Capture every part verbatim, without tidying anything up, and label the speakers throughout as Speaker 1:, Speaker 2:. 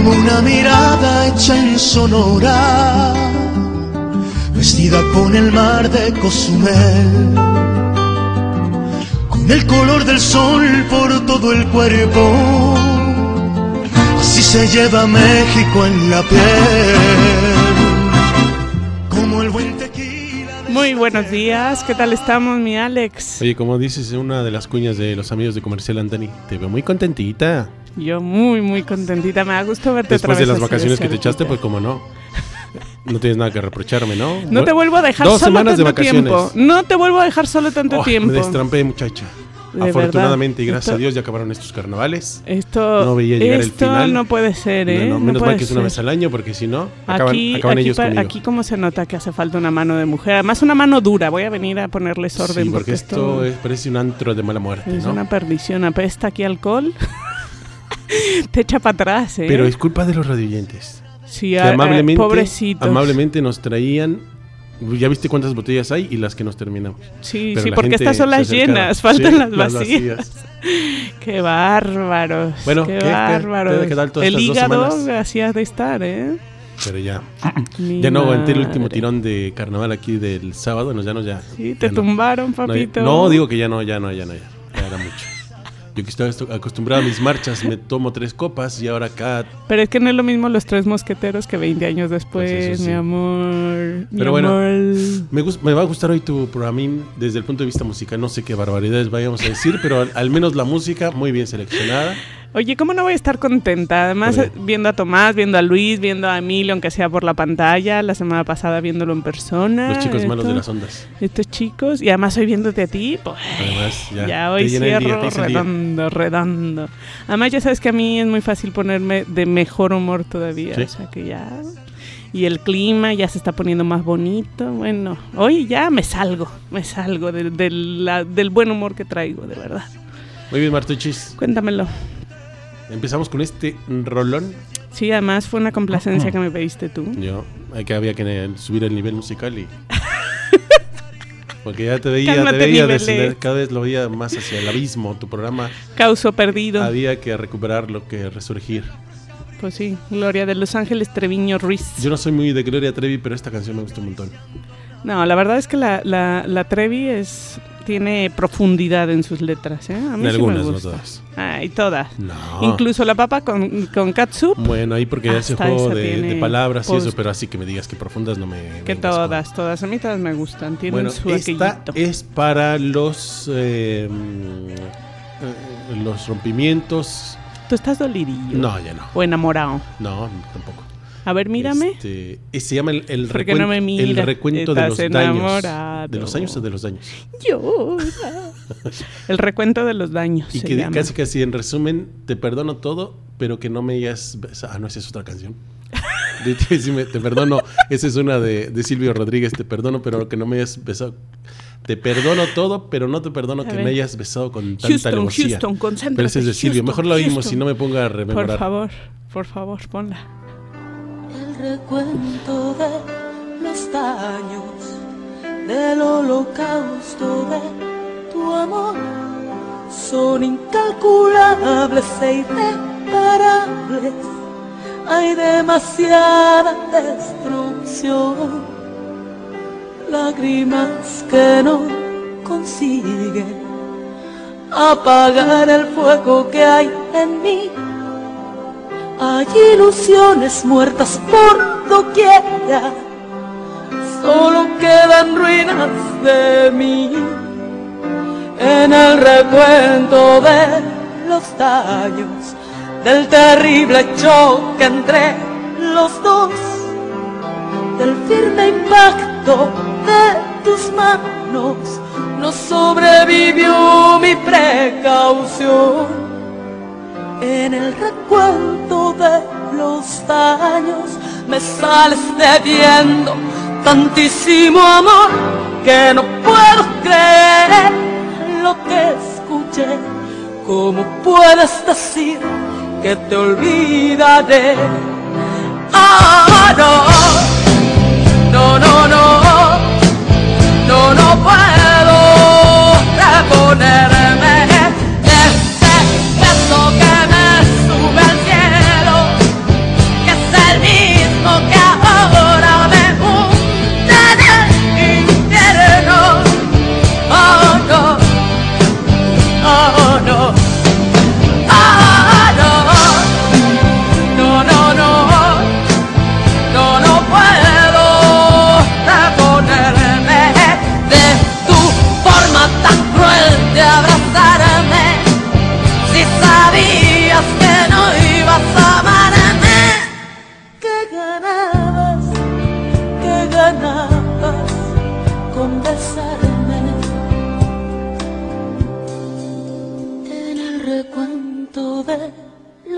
Speaker 1: como una mirada hecha en Sonora, vestida con el mar de Cozumel, con el color del sol por todo el cuerpo. Así se lleva México en la piel, como el buen tequila.
Speaker 2: Muy buenos días, ¿qué tal estamos, mi Alex?
Speaker 3: Oye, como dices, una de las cuñas de los amigos de Comercial Anthony, te veo muy contentita.
Speaker 2: Yo muy, muy contentita, me da gusto verte
Speaker 3: Después
Speaker 2: otra vez
Speaker 3: de las
Speaker 2: así
Speaker 3: vacaciones
Speaker 2: de
Speaker 3: que te echaste, pues como no. No tienes nada que reprocharme, ¿no?
Speaker 2: No te vuelvo a dejar
Speaker 3: Dos
Speaker 2: solo
Speaker 3: semanas
Speaker 2: tanto
Speaker 3: de vacaciones.
Speaker 2: tiempo. No te vuelvo a dejar solo tanto
Speaker 3: Oh,
Speaker 2: tiempo.
Speaker 3: Me destrampé, muchacha.
Speaker 2: De
Speaker 3: Afortunadamente
Speaker 2: verdad.
Speaker 3: y gracias
Speaker 2: Esto-
Speaker 3: a Dios ya acabaron estos carnavales.
Speaker 2: Esto,
Speaker 3: No veía llegar el
Speaker 2: esto
Speaker 3: final.
Speaker 2: no puede ser, ¿eh?
Speaker 3: No, no, menos
Speaker 2: puede
Speaker 3: mal que es una
Speaker 2: ser.
Speaker 3: vez al año, porque si no, acaban,
Speaker 2: Aquí,
Speaker 3: acaban
Speaker 2: aquí,
Speaker 3: ellos
Speaker 2: pa-
Speaker 3: conmigo.
Speaker 2: aquí como se nota que hace falta una mano de mujer. Además una mano dura. Voy a venir a ponerles orden
Speaker 3: Sí,
Speaker 2: porque,
Speaker 3: porque esto es, parece un antro de mala muerte,
Speaker 2: es
Speaker 3: ¿no?
Speaker 2: una perdición. Apesta aquí alcohol. Te echa para atrás, ¿eh?
Speaker 3: Pero es culpa de los radioyentes.
Speaker 2: sí,
Speaker 3: Que
Speaker 2: a- a-
Speaker 3: amablemente,
Speaker 2: pobrecitos.
Speaker 3: amablemente nos traían. Ya viste cuántas botellas hay y las que nos terminamos.
Speaker 2: Sí,
Speaker 3: Pero
Speaker 2: sí,
Speaker 3: la
Speaker 2: porque
Speaker 3: gente
Speaker 2: estas son
Speaker 3: se
Speaker 2: las
Speaker 3: acercaba.
Speaker 2: llenas, faltan
Speaker 3: Sí,
Speaker 2: las
Speaker 3: las
Speaker 2: vacías.
Speaker 3: vacías.
Speaker 2: Qué bárbaros.
Speaker 3: Bueno,
Speaker 2: qué
Speaker 3: ¿qué- qué-
Speaker 2: bárbaros.
Speaker 3: qué tal todas
Speaker 2: El
Speaker 3: estas dos
Speaker 2: hígado
Speaker 3: semanas?
Speaker 2: hacía de estar, ¿eh?
Speaker 3: Pero ya.
Speaker 2: Mi
Speaker 3: Ya no aguanté el último
Speaker 2: madre.
Speaker 3: tirón de carnaval aquí del sábado. No, ya no, ya.
Speaker 2: Sí, te
Speaker 3: ya no.
Speaker 2: tumbaron,
Speaker 3: No,
Speaker 2: papito.
Speaker 3: No, digo que ya no, ya no, ya no, ya. Ya era mucho. Yo que estaba esto- acostumbrado a mis marchas, me tomo tres copas y ahora acá.
Speaker 2: Pero es que no es lo mismo los tres mosqueteros que veinte años después,
Speaker 3: Pues eso sí.
Speaker 2: mi amor. Mi
Speaker 3: Pero bueno,
Speaker 2: amor.
Speaker 3: Me, gus- me va a gustar hoy tu programín desde el punto de vista musical. No sé qué barbaridades vayamos a decir, pero al, al menos la música muy bien seleccionada.
Speaker 2: Oye, ¿cómo no voy a estar contenta? Además,
Speaker 3: ¿Por qué?
Speaker 2: viendo a Tomás, viendo a Luis, viendo a Emilio, aunque sea por la pantalla, la semana pasada viéndolo en persona.
Speaker 3: Los chicos malos de
Speaker 2: esto-
Speaker 3: las ondas.
Speaker 2: Estos chicos, y además hoy viéndote a ti, pues
Speaker 3: Además, ya.
Speaker 2: ya,
Speaker 3: te
Speaker 2: hoy
Speaker 3: llena el día,
Speaker 2: cierro
Speaker 3: te hice el día.
Speaker 2: redondo, redondo. Además ya sabes que a mí es muy fácil ponerme de mejor humor todavía,
Speaker 3: Sí.
Speaker 2: o sea que ya... Y el clima ya se está poniendo más bonito, bueno, hoy ya me salgo, me salgo de- de la- del buen humor que traigo, de verdad.
Speaker 3: Muy bien, Martuchis.
Speaker 2: Cuéntamelo.
Speaker 3: Empezamos con este rolón.
Speaker 2: Sí, además fue una complacencia que me pediste tú.
Speaker 3: Yo, hay que había que eh, subir el nivel musical y. Porque ya te veía,
Speaker 2: Cálmate,
Speaker 3: te veía
Speaker 2: niveles.
Speaker 3: descender, cada vez lo veía más hacia el abismo. Tu programa
Speaker 2: Causo perdido.
Speaker 3: había que recuperarlo, que resurgir.
Speaker 2: Pues sí, Gloria de Los Ángeles Treviño Ruiz.
Speaker 3: Yo no soy muy de Gloria Trevi, pero esta canción me gustó un montón.
Speaker 2: No, la verdad es que la, la, la Trevi es, tiene profundidad en sus letras, ¿eh? A mí
Speaker 3: En
Speaker 2: sí
Speaker 3: algunas,
Speaker 2: me
Speaker 3: no
Speaker 2: gusta.
Speaker 3: todas.
Speaker 2: Ay, todas.
Speaker 3: No.
Speaker 2: Incluso la papa con, con catsup,
Speaker 3: Bueno, ahí porque hace
Speaker 2: Hasta
Speaker 3: juego
Speaker 2: esa
Speaker 3: de,
Speaker 2: tiene
Speaker 3: de palabras y
Speaker 2: post-
Speaker 3: eso, pero así que me digas que profundas no me.
Speaker 2: que
Speaker 3: vengas con-
Speaker 2: todas, todas. A mí todas me gustan, tienen
Speaker 3: Bueno,
Speaker 2: su
Speaker 3: esta
Speaker 2: aquellito.
Speaker 3: es para los eh, mm, eh, los rompimientos.
Speaker 2: ¿Tú estás dolidillo?
Speaker 3: No, ya no.
Speaker 2: ¿O enamorado?
Speaker 3: No, tampoco.
Speaker 2: A ver, mírame.
Speaker 3: Este, eh, se llama el, el,
Speaker 2: ¿Por qué
Speaker 3: recuento,
Speaker 2: no me
Speaker 3: el
Speaker 2: miras?
Speaker 3: recuento de
Speaker 2: Estás
Speaker 3: los daños.
Speaker 2: enamorado.
Speaker 3: ¿De los años o de los daños?
Speaker 2: Llora. El recuento de los daños.
Speaker 3: Y
Speaker 2: se
Speaker 3: que
Speaker 2: llama.
Speaker 3: casi casi en resumen, te perdono todo, pero que no me hayas besado. Ah, no, esa es otra canción. De- te, sí me- te perdono, esa es una de, de Silvio Rodríguez, te perdono, pero que no me hayas besado. Te perdono todo, pero no te perdono
Speaker 2: A
Speaker 3: que
Speaker 2: ver.
Speaker 3: me hayas besado con tanta
Speaker 2: Houston,
Speaker 3: alevosía.
Speaker 2: Houston, concéntrate.
Speaker 3: Pero ese es de Silvio.
Speaker 2: Houston,
Speaker 3: Mejor lo oímos
Speaker 2: Houston.
Speaker 3: y no me ponga a
Speaker 2: Por
Speaker 3: rememorar.
Speaker 2: favor, por favor, ponla.
Speaker 4: El recuento de los daños del holocausto de tu amor son incalculables e irreparables. Hay demasiada destrucción, lágrimas que no consiguen apagar el fuego que hay en mí. Hay ilusiones muertas por doquiera, solo quedan ruinas de mí. En el recuento de los daños, del terrible choque entre los dos, del firme impacto de tus manos, no sobrevivió mi precaución. En el recuento de los daños me sales debiendo tantísimo amor que no puedo creer lo que escuché. ¿Cómo puedes decir que te olvidaré? Ah, no, no, no, no, no, no puedo reponerme de ese beso que me sube al cielo.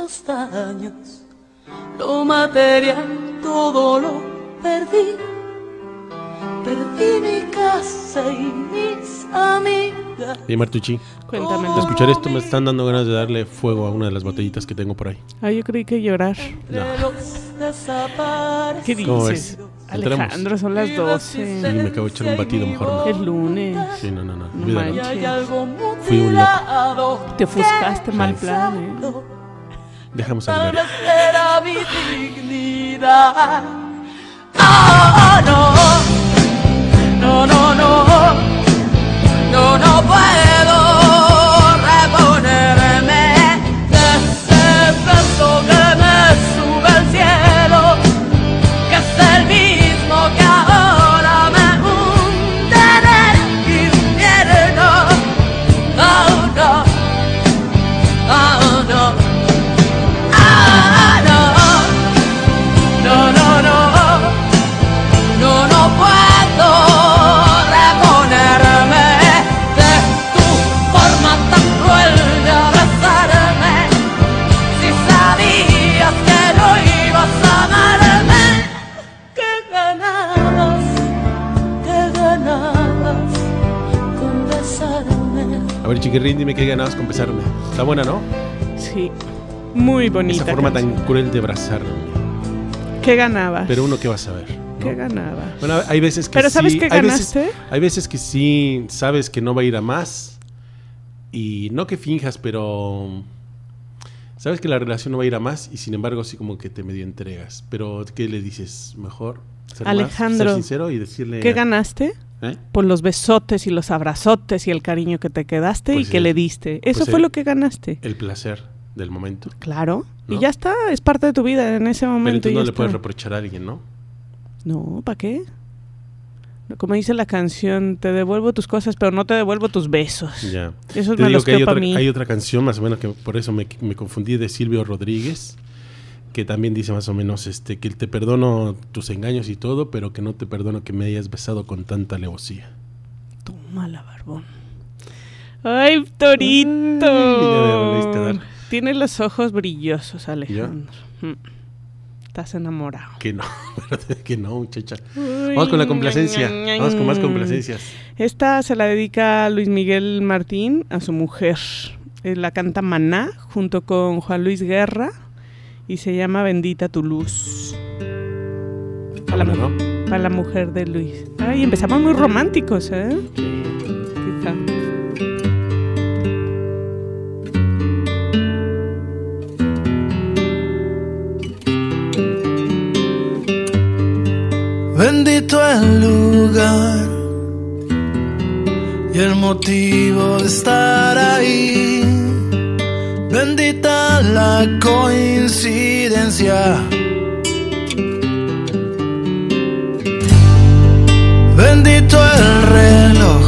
Speaker 4: los daños, lo material todo lo perdí. Perdí mi casa y mis amigas.
Speaker 3: Y Martucci,
Speaker 2: Cuéntame.
Speaker 3: de escuchar esto me están dando ganas de darle fuego a una de las botellitas que tengo por ahí.
Speaker 2: Ah, yo creí que llorar.
Speaker 3: No.
Speaker 2: ¿Qué
Speaker 3: ¿Cómo
Speaker 2: dices?
Speaker 3: ves? ¿Entramos?
Speaker 2: Alejandro, son las doce.
Speaker 3: Sí, me acabo de echar un batido, mejor no.
Speaker 2: Es lunes.
Speaker 3: Sí, no, no, no.
Speaker 2: No
Speaker 3: Olvídalo.
Speaker 2: manches.
Speaker 3: Fui un loco.
Speaker 2: Te ofuscaste, mal plan, ¿eh?
Speaker 3: Dejamos hablar.
Speaker 4: Era mi dignidad. Oh, no, no, no, no, no, no puedo reponerme de ese beso que me sube al cielo, que es el mismo que ahora me hunde en el infierno. Oh, no, oh, no, ah, no, no, no, no. No, no puedo reponerme de tu forma tan cruel de abrazarme. Si sabías que no ibas a amarme, ¿qué ganabas? ¿Qué ganabas con besarme?
Speaker 3: A ver, Chiquirrín, dime qué ganabas con besarme. Está buena, ¿no?
Speaker 2: Sí. Muy bonita.
Speaker 3: Esa forma
Speaker 2: canción.
Speaker 3: tan cruel de abrazarme.
Speaker 2: ¿Qué ganabas?
Speaker 3: Pero uno, ¿qué va a saber? ¿no?
Speaker 2: ¿Qué ganabas?
Speaker 3: Bueno, hay veces que
Speaker 2: ¿Pero
Speaker 3: sí.
Speaker 2: sabes qué
Speaker 3: hay veces-
Speaker 2: ganaste?
Speaker 3: hay veces que sí sabes que no va a ir a más. Y no que finjas, pero sabes que la relación no va a ir a más y sin embargo sí como que te medio entregas. Pero ¿qué le dices? Mejor ser más,
Speaker 2: Alejandro,
Speaker 3: ser sincero y decirle...
Speaker 2: ¿Qué ganaste?
Speaker 3: ¿Eh?
Speaker 2: Por los besotes y los abrazotes y el cariño que te quedaste
Speaker 3: Pues
Speaker 2: y que
Speaker 3: el-
Speaker 2: le diste. Eso
Speaker 3: pues
Speaker 2: fue
Speaker 3: el-
Speaker 2: lo que ganaste.
Speaker 3: El placer del momento.
Speaker 2: Claro.
Speaker 3: ¿No?
Speaker 2: Y ya está, es parte de tu vida en ese
Speaker 3: Pero
Speaker 2: momento.
Speaker 3: entonces
Speaker 2: y
Speaker 3: no
Speaker 2: ya
Speaker 3: le
Speaker 2: está.
Speaker 3: puedes reprochar a alguien, ¿no?
Speaker 2: No, ¿para qué? Como dice la canción, te devuelvo tus cosas, pero no te devuelvo tus besos.
Speaker 3: Ya.
Speaker 2: Eso
Speaker 3: Te
Speaker 2: me
Speaker 3: digo
Speaker 2: los
Speaker 3: que hay
Speaker 2: quedo para
Speaker 3: otra,
Speaker 2: mí.
Speaker 3: hay otra canción más o menos que por eso me, me confundí, de Silvio Rodríguez, que también dice más o menos este que te perdono tus engaños y todo, pero que no te perdono que me hayas besado con tanta alevosía.
Speaker 2: Tómala, barbón. ¡Ay, Torito!
Speaker 3: Ay, ya me volviste a dar.
Speaker 2: Tiene los ojos brillosos, Alejandro. Mm. Estás enamorado.
Speaker 3: Que no, que no, muchacha.
Speaker 2: Uy,
Speaker 3: Vamos con la complacencia.
Speaker 2: ña, ña, ña.
Speaker 3: Vamos con más complacencias.
Speaker 2: Esta se la dedica a Luis Miguel Martín, a su mujer. Eh, La canta Maná junto con Juan Luis Guerra y se llama Bendita tu luz. Para la,
Speaker 3: Bueno,
Speaker 2: mu-
Speaker 3: ¿no?
Speaker 2: para la mujer de Luis. Ay, empezamos muy románticos, ¿eh? Quizá.
Speaker 1: Bendito el lugar y el motivo de estar ahí. Bendita la coincidencia. Bendito el reloj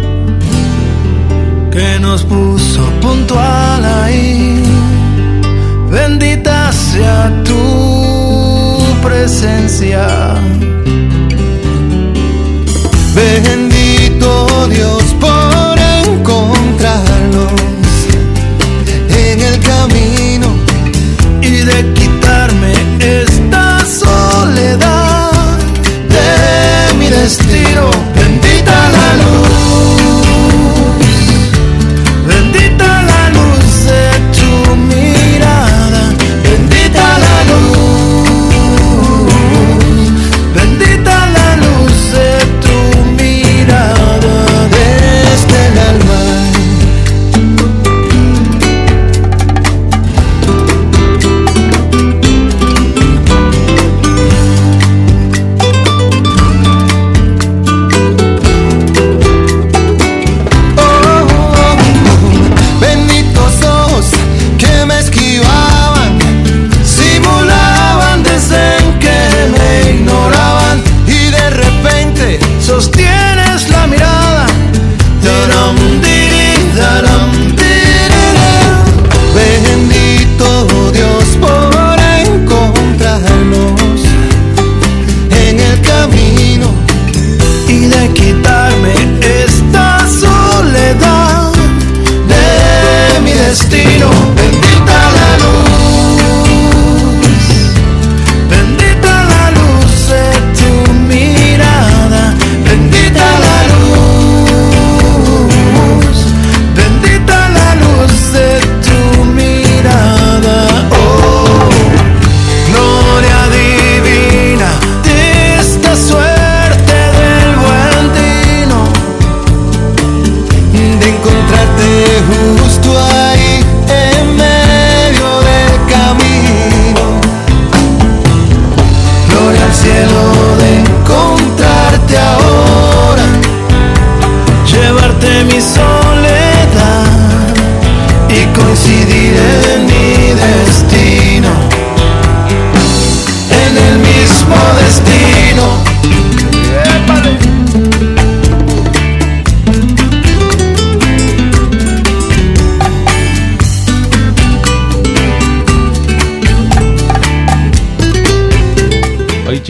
Speaker 1: que nos puso puntual ahí. Bendita sea tu presencia. Bendito Dios por encontrarnos en el camino y de quitarme esta soledad de mi destino. Bendita la luz, bendita la luz de tu mirada, bendita la luz, bendita la luz de tu mirada desde el alma. Oh, oh, oh. Benditos ojos que me esquivaban, simulaban desdén que me ignoraban y de repente sostienes la mirada. Taram, diri, taram, dirira. Bendito Dios por encontrarnos en el camino y de quitarme esta soledad de mi destino. Bendita la luz,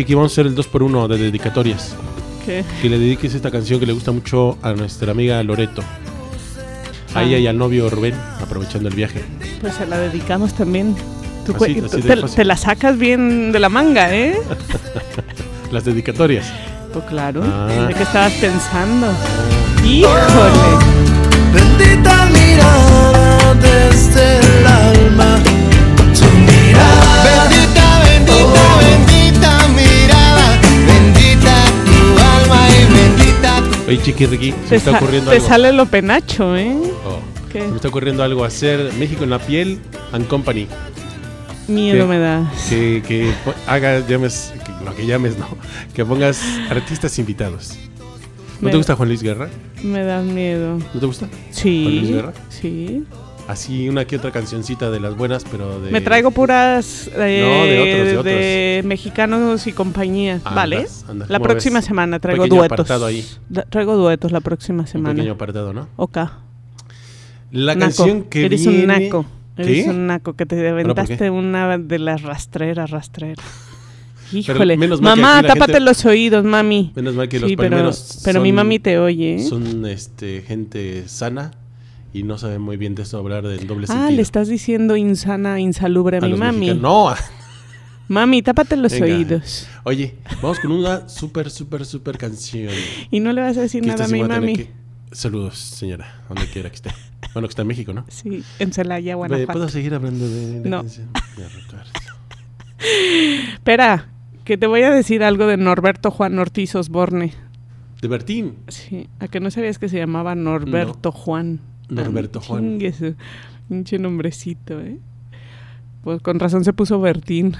Speaker 3: Chiqui, vamos a hacer el dos por uno de dedicatorias.
Speaker 2: ¿Qué?
Speaker 3: Que le dediques esta canción que le gusta mucho a nuestra amiga Loreto. A
Speaker 2: Ah.
Speaker 3: ella y al novio Rubén, aprovechando el viaje.
Speaker 2: Pues se la dedicamos también. Tú
Speaker 3: Así-
Speaker 2: cu-
Speaker 3: así de
Speaker 2: te,
Speaker 3: fácil.
Speaker 2: te la sacas bien de la manga, ¿eh?
Speaker 3: Las dedicatorias.
Speaker 2: Pues claro.
Speaker 3: Ah.
Speaker 2: ¿De qué estabas pensando? ¡Híjole!
Speaker 1: Bendita mirada desde el alma, tu mirada. Bendita, bendita, bendita mirada, bendita tu alma y bendita tu...
Speaker 3: Oye, Chiqui Ricky, se me
Speaker 2: Te,
Speaker 3: está
Speaker 2: sa-
Speaker 3: ocurriendo
Speaker 2: te
Speaker 3: algo.
Speaker 2: sale lo penacho, ¿eh?
Speaker 3: Oh,
Speaker 2: ¿Qué?
Speaker 3: se me está ocurriendo algo. Hacer México en la piel and Company.
Speaker 2: Miedo
Speaker 3: ¿Qué?
Speaker 2: me da.
Speaker 3: Que, que po- hagas, llames, que, no, que llames, no. Que pongas artistas invitados. ¿No
Speaker 2: Me-
Speaker 3: te gusta Juan Luis Guerra?
Speaker 2: Me da miedo.
Speaker 3: ¿No te gusta? ¿Juan Luis
Speaker 2: Sí.
Speaker 3: Guerra?
Speaker 2: Sí.
Speaker 3: Así una que otra cancioncita de las buenas, pero de...
Speaker 2: Me traigo puras eh,
Speaker 3: No, de otros, de otros.
Speaker 2: de mexicanos y compañía.
Speaker 3: Andas,
Speaker 2: ¿Vale?
Speaker 3: andas.
Speaker 2: La
Speaker 3: ¿Cómo
Speaker 2: próxima
Speaker 3: ves?
Speaker 2: semana traigo
Speaker 3: Pequeño
Speaker 2: duetos.
Speaker 3: apartado ahí.
Speaker 2: Da- traigo duetos la próxima
Speaker 3: Un
Speaker 2: semana.
Speaker 3: pequeño apartado, ¿no?
Speaker 2: Ok.
Speaker 3: La
Speaker 2: Naco.
Speaker 3: canción que
Speaker 2: Eres
Speaker 3: viene...
Speaker 2: un naco. Eres
Speaker 3: ¿Qué?
Speaker 2: un naco que te
Speaker 3: ¿por
Speaker 2: aventaste
Speaker 3: qué?
Speaker 2: una de las rastreras, rastreras. Híjole.
Speaker 3: menos mal que
Speaker 2: Mamá,
Speaker 3: aquí la
Speaker 2: tápate
Speaker 3: gente-
Speaker 2: los oídos, mami.
Speaker 3: Menos mal que
Speaker 2: Sí,
Speaker 3: los
Speaker 2: pero,
Speaker 3: palmeros
Speaker 2: pero mi
Speaker 3: son-
Speaker 2: mami te oye, ¿eh?
Speaker 3: Son este, gente sana y no saben muy bien de esto hablar del doble
Speaker 2: Ah,
Speaker 3: sentido.
Speaker 2: le estás diciendo insana, insalubre a,
Speaker 3: A
Speaker 2: mi
Speaker 3: los
Speaker 2: mami.
Speaker 3: mexicanos. No.
Speaker 2: Mami, tápate los
Speaker 3: Venga.
Speaker 2: oídos.
Speaker 3: Oye, vamos con una súper, súper, súper canción.
Speaker 2: Y no le vas a decir
Speaker 3: Que
Speaker 2: nada
Speaker 3: esta
Speaker 2: a
Speaker 3: sí
Speaker 2: mi
Speaker 3: voy a tener
Speaker 2: mami.
Speaker 3: que- Saludos, señora, donde quiera que esté. Bueno, que está en México, ¿no?
Speaker 2: Sí, en Celaya,
Speaker 3: Ve,
Speaker 2: Guanajuato.
Speaker 3: ¿Puedo seguir hablando de la
Speaker 2: No.
Speaker 3: canción? Ya, Ricardo.
Speaker 2: Espera, que te voy a decir algo de Norberto Juan Ortiz Osborne.
Speaker 3: De Bertín.
Speaker 2: Sí, ¿a que no sabías que se llamaba Norberto Juan?
Speaker 3: Norberto
Speaker 2: Ah,
Speaker 3: Juan.
Speaker 2: chingue su pinche nombrecito, ¿eh? Pues con razón se puso Bertín.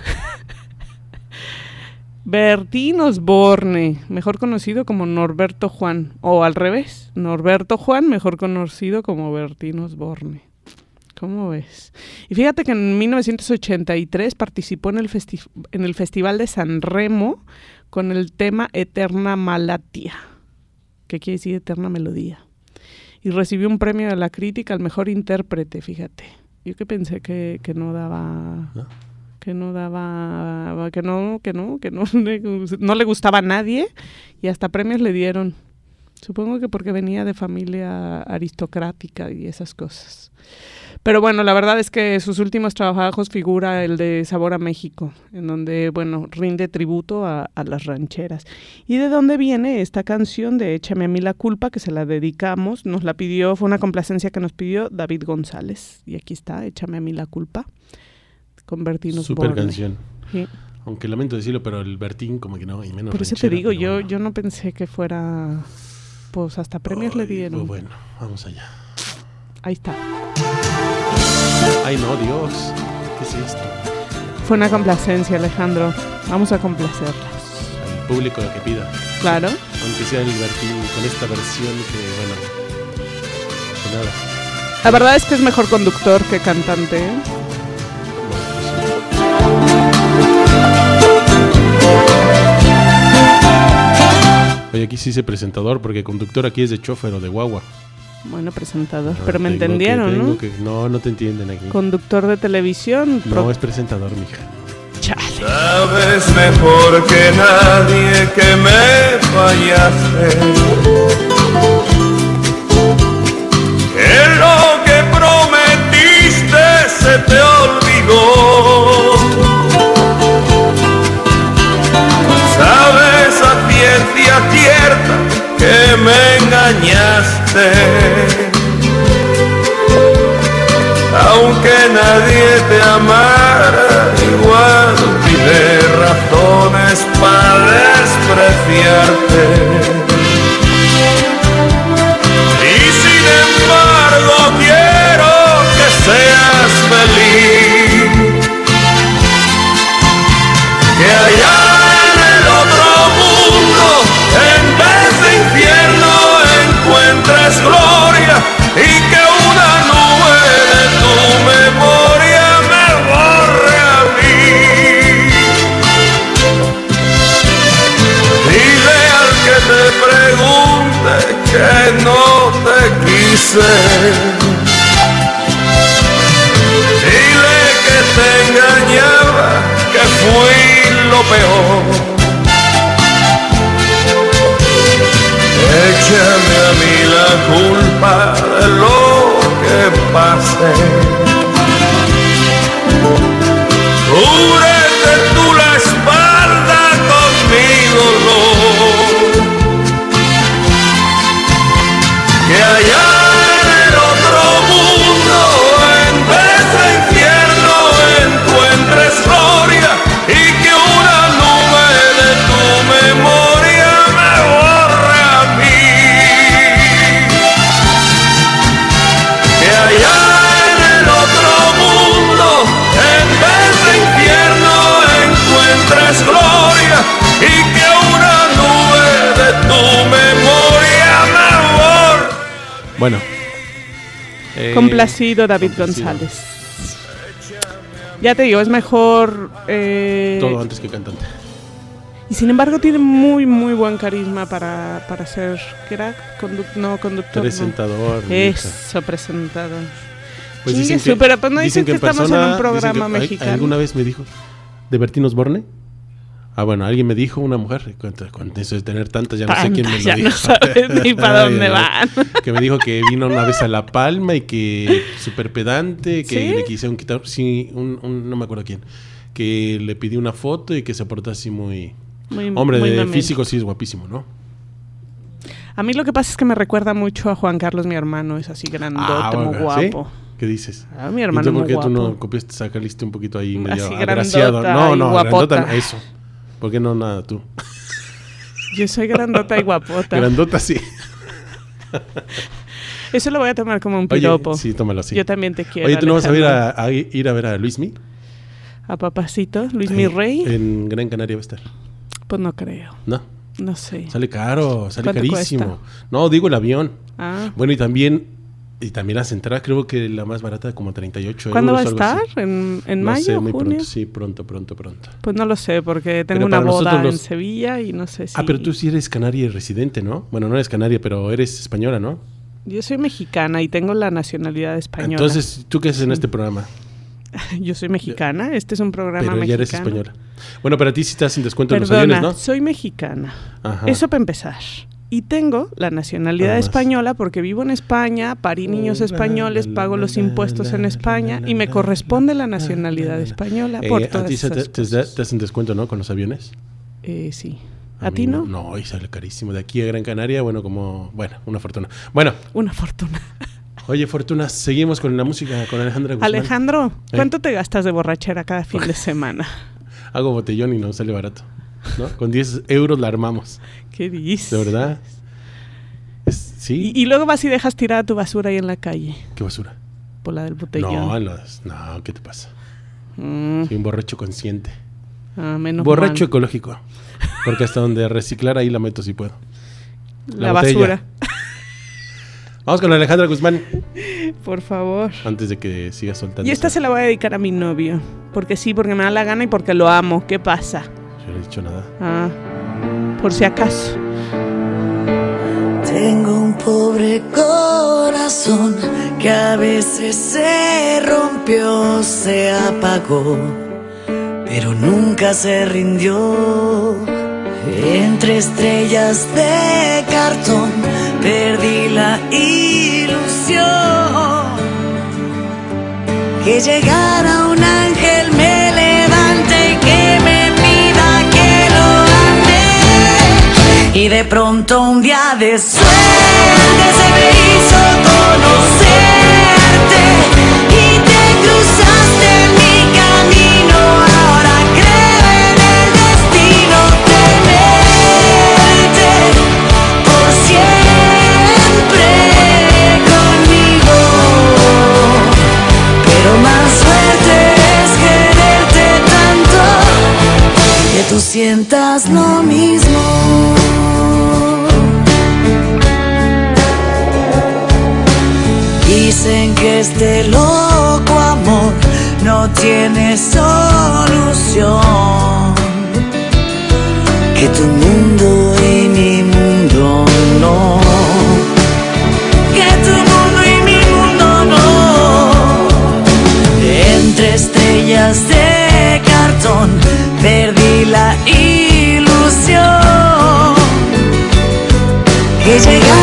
Speaker 2: Bertín Osborne, mejor conocido como Norberto Juan. O al revés, Norberto Juan, mejor conocido como Bertín Osborne. ¿Cómo ves? Y fíjate que en mil novecientos ochenta y tres participó en el, festi- en el Festival de San Remo con el tema Eterna Malatia, que quiere decir Eterna Melodía. Y recibió un premio de la crítica al mejor intérprete, fíjate. Yo que pensé que, que no daba...
Speaker 3: ¿No?
Speaker 2: que no daba, que no, que no, que no le, no le gustaba a nadie y hasta premios le dieron. Supongo que porque venía de familia aristocrática y esas cosas. Pero bueno, la verdad es que sus últimos trabajos figura el de Sabor a México, en donde, bueno, rinde tributo a, a las rancheras. ¿Y de dónde viene esta canción de Échame a mí la culpa? Que se la dedicamos, nos la pidió, fue una complacencia que nos pidió David González. Y aquí está, Échame a mí la culpa. Con Bertín
Speaker 3: Súper
Speaker 2: Osborne.
Speaker 3: canción.
Speaker 2: Sí.
Speaker 3: Aunque lamento decirlo, pero el Bertín como que no, y menos
Speaker 2: Por eso te
Speaker 3: ranchera,
Speaker 2: digo,
Speaker 3: pero
Speaker 2: yo,
Speaker 3: bueno.
Speaker 2: yo no pensé que fuera, pues hasta premios le
Speaker 3: Ay,
Speaker 2: dieron.
Speaker 3: pues bueno, vamos allá.
Speaker 2: Ahí está.
Speaker 3: Ay, no, Dios. ¿Qué es esto?
Speaker 2: Fue una complacencia, Alejandro. Vamos a complacerlas.
Speaker 3: Al público que pida.
Speaker 2: Claro.
Speaker 3: Aunque sea el Bertín con esta versión que, bueno, que nada.
Speaker 2: La verdad es que es mejor conductor que cantante, ¿eh?
Speaker 3: Oye, aquí sí dice presentador, porque conductor aquí es de chofer o de guagua.
Speaker 2: Bueno, presentador.
Speaker 3: Ah,
Speaker 2: Pero me
Speaker 3: tengo que-
Speaker 2: entendieron,
Speaker 3: tengo
Speaker 2: ¿no?
Speaker 3: que- no, no te entienden aquí.
Speaker 2: Conductor de televisión.
Speaker 3: No,
Speaker 2: pro-
Speaker 3: es presentador, mija.
Speaker 2: Chale.
Speaker 5: Sabes mejor que nadie que me fallaste, que lo que prometiste se te olvidó. Sabes a ciencia cierta que me engañaste, aunque nadie te amara igual, pide razones para despreciarte. Y sin embargo quiero que seas feliz, que allá en el otro mundo, en vez de infierno, encuentres gloria, y que una nube de tu memoria me borre a mí. Dile al que te pregunte que no te quise, dile que te engañaba, que fui lo peor. échame a mí la culpa de lo que pase. Cúbrete tú la espalda con mi dolor, que allá en el otro mundo, en vez de infierno, encuentres gloria, y que una nube de tu memoria me borre a mí. Que allá en el otro mundo, en vez de infierno, encuentres gloria, y que una nube de tu memoria me borre.
Speaker 3: Bueno. Eh,
Speaker 2: Complacido David
Speaker 3: complacido.
Speaker 2: González. Ya te digo, es mejor... eh,
Speaker 3: Todo antes que cantante.
Speaker 2: Y sin embargo tiene muy, muy buen carisma para, para ser... ¿Qué era? Condu no, conductor.
Speaker 3: Presentador.
Speaker 2: No.
Speaker 3: hija.
Speaker 2: Eso, presentador.
Speaker 3: Pues
Speaker 2: Chingue
Speaker 3: dicen
Speaker 2: su,
Speaker 3: que,
Speaker 2: pero pues no dicen que
Speaker 3: en
Speaker 2: estamos
Speaker 3: persona,
Speaker 2: en un programa
Speaker 3: dicen que-
Speaker 2: mexicano.
Speaker 3: Alguna vez me dijo, ¿de Bertín Osborne? Ah, bueno, alguien me dijo, una mujer, con, con eso de tener tantas, ya no sé quién me lo
Speaker 2: ya
Speaker 3: dijo.
Speaker 2: no sabes ni para
Speaker 3: Ay,
Speaker 2: dónde
Speaker 3: ay,
Speaker 2: van.
Speaker 3: Que me dijo que vino una vez a La Palma y que súper pedante, que
Speaker 2: ¿Sí?
Speaker 3: le quisieron quitar, sí, un, un- no me acuerdo quién, que le pidió una foto y que se portó así muy...
Speaker 2: Muy-
Speaker 3: Hombre,
Speaker 2: muy
Speaker 3: de
Speaker 2: mamey.
Speaker 3: físico sí es guapísimo, ¿no?
Speaker 2: A mí lo que pasa es que me recuerda mucho a Juan Carlos, mi hermano. Es así grandote, muy
Speaker 3: bueno, ¿sí?
Speaker 2: guapo.
Speaker 3: ¿Qué dices?
Speaker 2: Ah, mi
Speaker 3: ¿Y
Speaker 2: hermano
Speaker 3: tú por
Speaker 2: muy
Speaker 3: qué tú
Speaker 2: guapo.
Speaker 3: no copiaste, sacaste un poquito ahí medio
Speaker 2: Así
Speaker 3: agraciado?
Speaker 2: grandota
Speaker 3: No,
Speaker 2: y
Speaker 3: no,
Speaker 2: guapota.
Speaker 3: grandota, eso. ¿Por qué no nada tú?
Speaker 2: Yo soy grandota y guapota.
Speaker 3: Grandota sí.
Speaker 2: Eso lo voy a tomar como un
Speaker 3: Oye,
Speaker 2: piropo.
Speaker 3: sí, tómalo así.
Speaker 2: Yo también te quiero.
Speaker 3: Oye, ¿tú no vas a ir
Speaker 2: Alejandro.
Speaker 3: a, a ir a ver a Luismi?
Speaker 2: A Papacito, Luis mi rey.
Speaker 3: En Gran Canaria va a estar.
Speaker 2: Pues no creo.
Speaker 3: No,
Speaker 2: No sé.
Speaker 3: sale caro, sale
Speaker 2: ¿Cuánto
Speaker 3: carísimo.
Speaker 2: cuesta?
Speaker 3: No, digo el avión.
Speaker 2: Ah.
Speaker 3: Bueno, y también y también las entradas, creo que la más barata como treinta y ocho
Speaker 2: ¿Cuándo va a
Speaker 3: euros. algo
Speaker 2: estar?
Speaker 3: así.
Speaker 2: ¿En, en
Speaker 3: No
Speaker 2: mayo
Speaker 3: sé,
Speaker 2: o
Speaker 3: muy
Speaker 2: junio?
Speaker 3: pronto, sí, pronto, pronto, pronto.
Speaker 2: Pues no lo sé, porque tengo
Speaker 3: Pero
Speaker 2: una
Speaker 3: para
Speaker 2: boda
Speaker 3: nosotros
Speaker 2: en
Speaker 3: los-
Speaker 2: Sevilla y no sé si...
Speaker 3: Ah, pero tú sí eres canaria residente, ¿no? Bueno, no eres canaria, pero eres española, ¿no?
Speaker 2: Yo soy mexicana y tengo la nacionalidad española.
Speaker 3: Entonces, ¿tú qué haces en este programa?
Speaker 2: Yo soy mexicana, este es un programa
Speaker 3: Pero
Speaker 2: mexicano.
Speaker 3: ya eres española. Bueno, para ti sí estás sin descuento en los
Speaker 2: Perdona,
Speaker 3: aviones, ¿no?
Speaker 2: soy mexicana.
Speaker 3: Ajá.
Speaker 2: Eso para empezar. Y tengo la nacionalidad
Speaker 3: Además.
Speaker 2: española porque vivo en España, parí niños
Speaker 3: Oh,
Speaker 2: españoles,
Speaker 3: la,
Speaker 2: pago
Speaker 3: la,
Speaker 2: los
Speaker 3: la,
Speaker 2: impuestos
Speaker 3: la,
Speaker 2: en
Speaker 3: la,
Speaker 2: España
Speaker 3: la,
Speaker 2: y me
Speaker 3: la,
Speaker 2: corresponde la
Speaker 3: la,
Speaker 2: nacionalidad
Speaker 3: la, la.
Speaker 2: española
Speaker 3: Eh,
Speaker 2: por
Speaker 3: ¿A
Speaker 2: todas
Speaker 3: ti se te,
Speaker 2: esas
Speaker 3: te,
Speaker 2: cosas.
Speaker 3: te hacen descuento, no? Con los aviones.
Speaker 2: Eh, sí. ¿A,
Speaker 3: mí
Speaker 2: ti no?
Speaker 3: No, y sale carísimo. De aquí a Gran Canaria, bueno, como... Bueno, una fortuna. Bueno,
Speaker 2: Una fortuna.
Speaker 3: oye, Fortuna, seguimos con la música con Alejandra Guzmán.
Speaker 2: Alejandro,
Speaker 3: ¿Eh?
Speaker 2: ¿cuánto te gastas de borrachera cada fin de semana?
Speaker 3: Hago botellón y no sale barato, ¿no? Con diez euros la armamos.
Speaker 2: ¿Qué dices?
Speaker 3: ¿De verdad? Es- ¿Sí?
Speaker 2: Y, y luego vas y dejas tirada tu basura ahí en la calle,
Speaker 3: ¿Qué basura?
Speaker 2: por la del botellón.
Speaker 3: No, los- no, ¿qué te pasa?
Speaker 2: Mm,
Speaker 3: Soy un borracho consciente.
Speaker 2: ah, menos
Speaker 3: Borracho
Speaker 2: mal.
Speaker 3: ecológico. Porque hasta donde reciclar ahí la meto si puedo.
Speaker 2: La,
Speaker 3: la botella.
Speaker 2: basura.
Speaker 3: Vamos con Alejandra Guzmán.
Speaker 2: Por favor.
Speaker 3: Antes de que siga soltando.
Speaker 2: Y esta se la voy a dedicar a mi novio. Porque sí, porque me da la gana y porque lo amo. ¿Qué pasa?
Speaker 3: Yo no he dicho nada.
Speaker 2: Ah, por si acaso.
Speaker 6: Tengo un pobre corazón que a veces se rompió, se apagó, pero nunca se rindió. Entre estrellas de cartón perdí la ilusión. Que llegara un ángel me levante y que me pida que lo ame. Y de pronto un día de suerte se me hizo conocerte y te cruzaste en mi camino. Ahora creo en el destino, tenerte por siempre conmigo. Pero más suerte es quererte tanto que tú sientas lo mismo. Dicen que este loco amor no tiene solución, que tu mundo y mi mundo no, que tu mundo y mi mundo no. Entre estrellas de cartón perdí la ilusión. Que llegara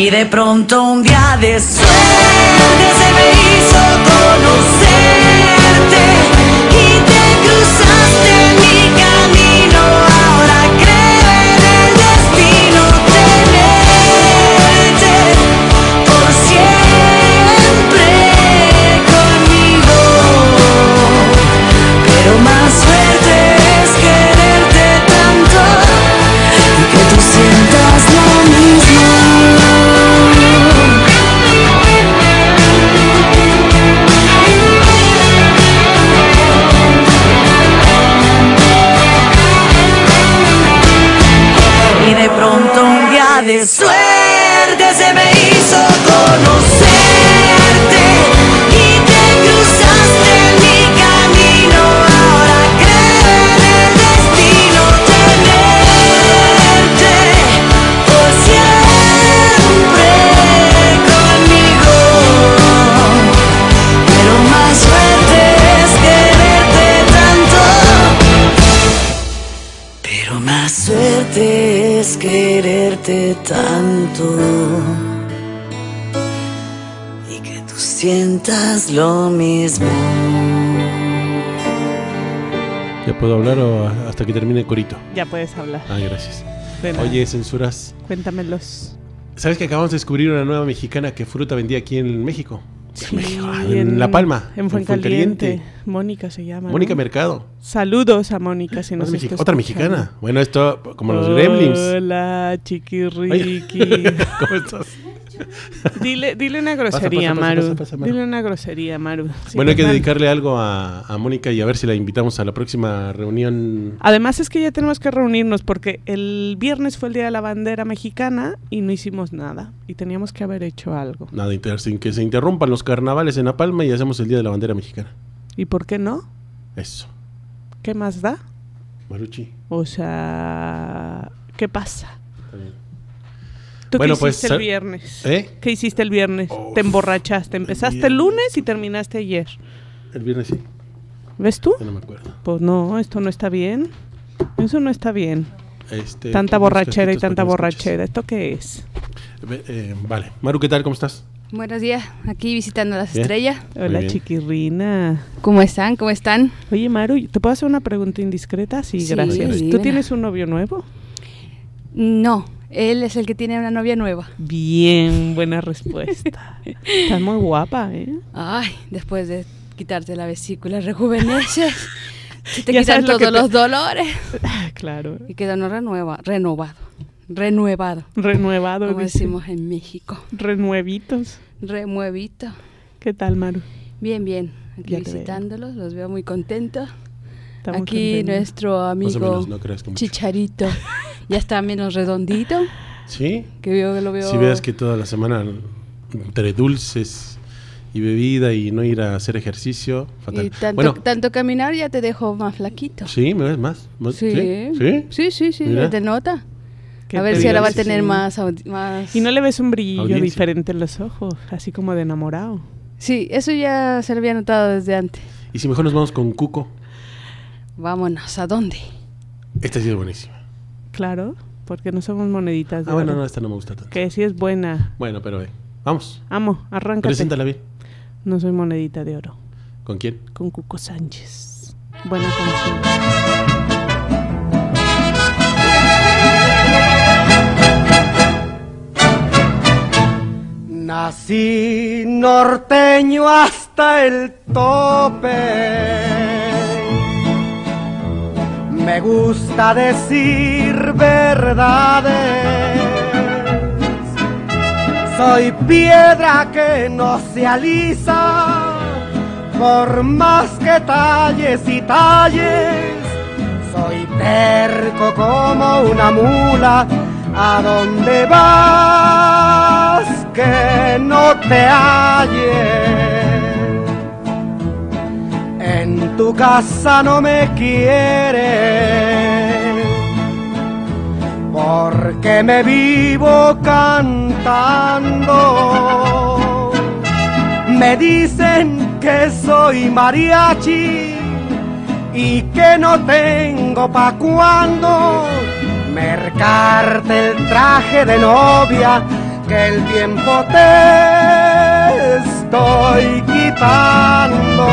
Speaker 6: Y de pronto un día de suerte se me hizo conocerte y te cruzaste en mi camino. Ahora creo en el destino tenerte por siempre conmigo. Pero más suerte es quererte tanto y que tú sientas lo mismo. Y de pronto un día de suerte se me hizo conocerte y te cruzaste en mi camino. Ahora creo en el destino tenerte por siempre conmigo. Pero más suerte es quererte tanto. Pero más suerte es quererte tanto y que tú sientas lo mismo.
Speaker 3: ¿Ya puedo hablar o hasta que termine el corito?
Speaker 2: Ya puedes hablar.
Speaker 3: Ah, gracias.
Speaker 2: De nada.
Speaker 3: Oye, censuras.
Speaker 2: Cuéntamelos.
Speaker 3: ¿Sabes que acabamos de descubrir una nueva mexicana que fruta vendía aquí en México?
Speaker 2: Sí,
Speaker 3: en México, en, en La Palma.
Speaker 2: En Fuencaliente. Mónica se llama.
Speaker 3: Mónica
Speaker 2: ¿no?
Speaker 3: Mercado.
Speaker 2: Saludos a Mónica si nos
Speaker 3: Otra,
Speaker 2: está
Speaker 3: mexi- otra
Speaker 2: escuchando.
Speaker 3: mexicana. Bueno, esto como los gremlins.
Speaker 2: Hola, chiquirriqui.
Speaker 3: Oye, ¿cómo estás?
Speaker 2: Dile, dile una
Speaker 3: Pasa,
Speaker 2: grosería,
Speaker 3: pasa, pasa,
Speaker 2: Maru.
Speaker 3: pasa, pasa, Maru.
Speaker 2: Dile una grosería, Maru. Sí,
Speaker 3: Bueno, hay que
Speaker 2: total.
Speaker 3: dedicarle algo a, a Mónica y a ver si la invitamos a la próxima reunión.
Speaker 2: Además es que ya tenemos que reunirnos porque el viernes fue el Día de la Bandera Mexicana y no hicimos nada. Y teníamos que haber hecho algo.
Speaker 3: Nada, inter- sin que se interrumpan los carnavales en La Palma y hacemos el Día de la Bandera Mexicana.
Speaker 2: ¿Y por qué no?
Speaker 3: Eso.
Speaker 2: ¿Qué más da?
Speaker 3: Maruchi.
Speaker 2: O sea, ¿qué pasa?
Speaker 3: Está bien.
Speaker 2: ¿Tú
Speaker 3: Bueno,
Speaker 2: qué
Speaker 3: pues,
Speaker 2: hiciste
Speaker 3: sal-
Speaker 2: el viernes?
Speaker 3: ¿Eh?
Speaker 2: ¿Qué hiciste el viernes?
Speaker 3: Uf,
Speaker 2: Te emborrachaste. Empezaste
Speaker 3: viernes.
Speaker 2: el lunes y terminaste ayer.
Speaker 3: El viernes sí,
Speaker 2: ¿Ves tú?
Speaker 3: ya no me acuerdo.
Speaker 2: Pues no, esto no está bien. Eso no está bien.
Speaker 3: Este,
Speaker 2: Tanta
Speaker 3: unos
Speaker 2: borrachera y
Speaker 3: cachitos para
Speaker 2: tanta
Speaker 3: que me
Speaker 2: borrachera. ¿Esto qué es?
Speaker 3: escuches. Ve- eh, vale. Maru, ¿qué tal? ¿Cómo estás?
Speaker 7: Buenos días, aquí visitando las
Speaker 3: Bien.
Speaker 7: estrellas.
Speaker 2: Hola,
Speaker 3: bien.
Speaker 2: chiquirrina.
Speaker 7: ¿Cómo están? ¿Cómo están?
Speaker 2: Oye, Maru, ¿te puedo hacer una pregunta indiscreta? Sí,
Speaker 7: Sí,
Speaker 2: gracias. ¿Tú
Speaker 7: dímela.
Speaker 2: tienes un novio nuevo?
Speaker 7: No, él es el que tiene una novia nueva.
Speaker 2: Bien, buena respuesta. Estás muy guapa, ¿eh?
Speaker 7: Ay, después de quitarte la vesícula rejuveneces, se te
Speaker 2: Ya
Speaker 7: quitan
Speaker 2: sabes lo
Speaker 7: todos
Speaker 2: que te-
Speaker 7: los dolores
Speaker 2: Claro.
Speaker 7: y queda uno renueva, renovado, renuevado,
Speaker 2: Renuevado,
Speaker 7: como
Speaker 2: dice.
Speaker 7: decimos en México,
Speaker 2: Renuevitos.
Speaker 7: remuevito.
Speaker 2: ¿Qué tal, Maru?
Speaker 7: Bien, bien, aquí
Speaker 2: Ya te veo.
Speaker 7: visitándolos, los veo muy contentos.
Speaker 2: Estamos
Speaker 7: Aquí
Speaker 2: contentos.
Speaker 7: nuestro
Speaker 3: Más o
Speaker 7: amigo
Speaker 3: menos, no creas que mucho.
Speaker 7: Chicharito ya está menos redondito,
Speaker 3: ¿Sí?
Speaker 7: que veo que lo veo.
Speaker 3: Si veas que toda la semana entre dulces y bebida y no ir a hacer ejercicio, fatal.
Speaker 7: Y tanto,
Speaker 3: bueno,
Speaker 7: tanto caminar ya te dejo más flaquito.
Speaker 3: sí, ¿me ves más? ¿Más?
Speaker 7: Sí,
Speaker 3: ¿Sí?
Speaker 7: sí, sí, sí,
Speaker 3: Mira.
Speaker 7: te nota.
Speaker 2: ¿Qué
Speaker 7: A ver
Speaker 2: te
Speaker 7: si ahora va a
Speaker 3: dices?
Speaker 7: tener
Speaker 2: Sí.
Speaker 7: más, audi- más...
Speaker 2: Y no le ves un brillo
Speaker 3: Audiencia.
Speaker 2: diferente en los ojos, así como de enamorado.
Speaker 7: Sí, eso ya se lo había notado desde antes.
Speaker 3: Y si mejor nos vamos con Cuco.
Speaker 7: Vámonos, ¿a dónde?
Speaker 3: Esta sí es buenísima.
Speaker 2: Claro, porque no somos moneditas de
Speaker 3: Ah, bueno,
Speaker 2: oro.
Speaker 3: no, esta no me gusta tanto.
Speaker 2: Que sí es buena.
Speaker 3: Bueno, pero ve. Vamos.
Speaker 2: Amo, arráncate.
Speaker 3: Preséntala bien.
Speaker 2: No soy monedita de oro.
Speaker 3: ¿Con quién?
Speaker 2: Con Cuco Sánchez. Buena canción.
Speaker 1: Nací norteño hasta el tope. Me gusta decir verdades. Soy piedra que no se alisa, por más que talles y talles. Soy terco como una mula. ¿A dónde vas que no te halles? En tu casa no me quieres, porque me vivo cantando. Me dicen que soy mariachi y que no tengo pa' cuando mercarte el traje de novia
Speaker 8: que el tiempo te estoy quitando.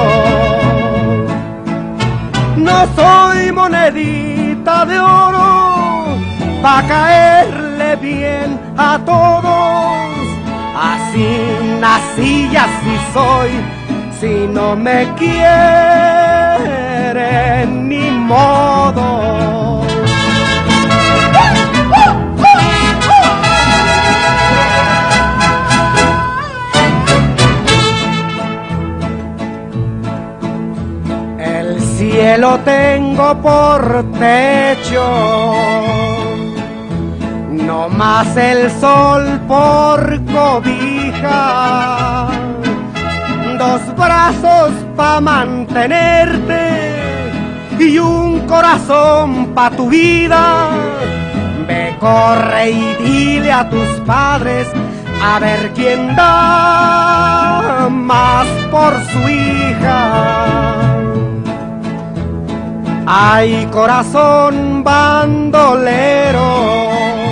Speaker 8: No soy monedita de oro pa' caerle bien a todos. Así nací y así soy. Si no me quieren, ni modo. El cielo tengo por techo, no más el sol por cobija. Dos brazos pa' mantenerte y un corazón pa' tu vida. Ve, corre y dile a tus padres a ver quién da más por su hija. Ay, corazón bandolero,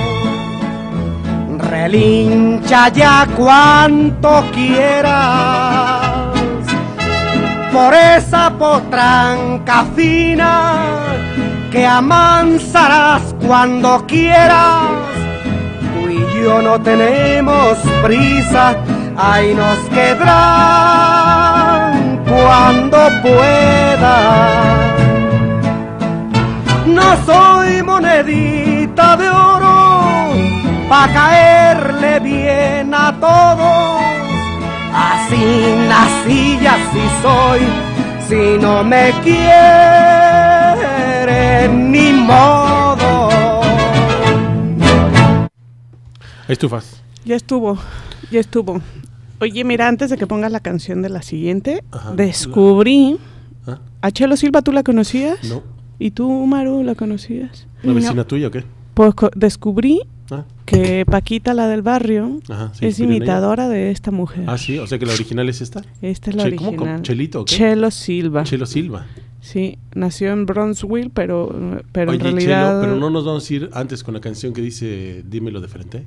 Speaker 8: relincha ya cuanto quieras por esa potranca fina que amansarás cuando quieras. Tú y yo no tenemos prisa, ahí nos quedarán cuando pueda. No soy monedita de oro pa' caerle bien a todos. Así nací y así soy. Si no me quieren, ni modo.
Speaker 3: Estufas.
Speaker 2: Ya estuvo, ya estuvo. Oye, mira, antes de que pongas la canción de la siguiente,
Speaker 3: Ajá.
Speaker 2: descubrí...
Speaker 3: ¿Ah?
Speaker 2: ¿A Chelo Silva tú la conocías?
Speaker 3: No.
Speaker 2: ¿Y tú, Maru, la conocías?
Speaker 3: ¿Una
Speaker 2: No.
Speaker 3: vecina tuya o qué?
Speaker 2: Pues co- descubrí
Speaker 3: Ah,
Speaker 2: que Paquita, la del barrio,
Speaker 3: ajá, ¿se
Speaker 2: es
Speaker 3: inspiró en ella?
Speaker 2: imitadora de esta mujer.
Speaker 3: Ah, sí, o sea que la original es esta.
Speaker 2: Esta es la
Speaker 3: Che- ¿cómo?
Speaker 2: original.
Speaker 3: ¿Cómo? ¿Chelito o qué?
Speaker 2: Chelo Silva.
Speaker 3: Chelo Silva.
Speaker 2: Sí, nació en Bronzeville, pero, pero
Speaker 3: Oye,
Speaker 2: en realidad...
Speaker 3: Chelo, pero no nos vamos a ir antes con la canción que dice Dímelo de frente.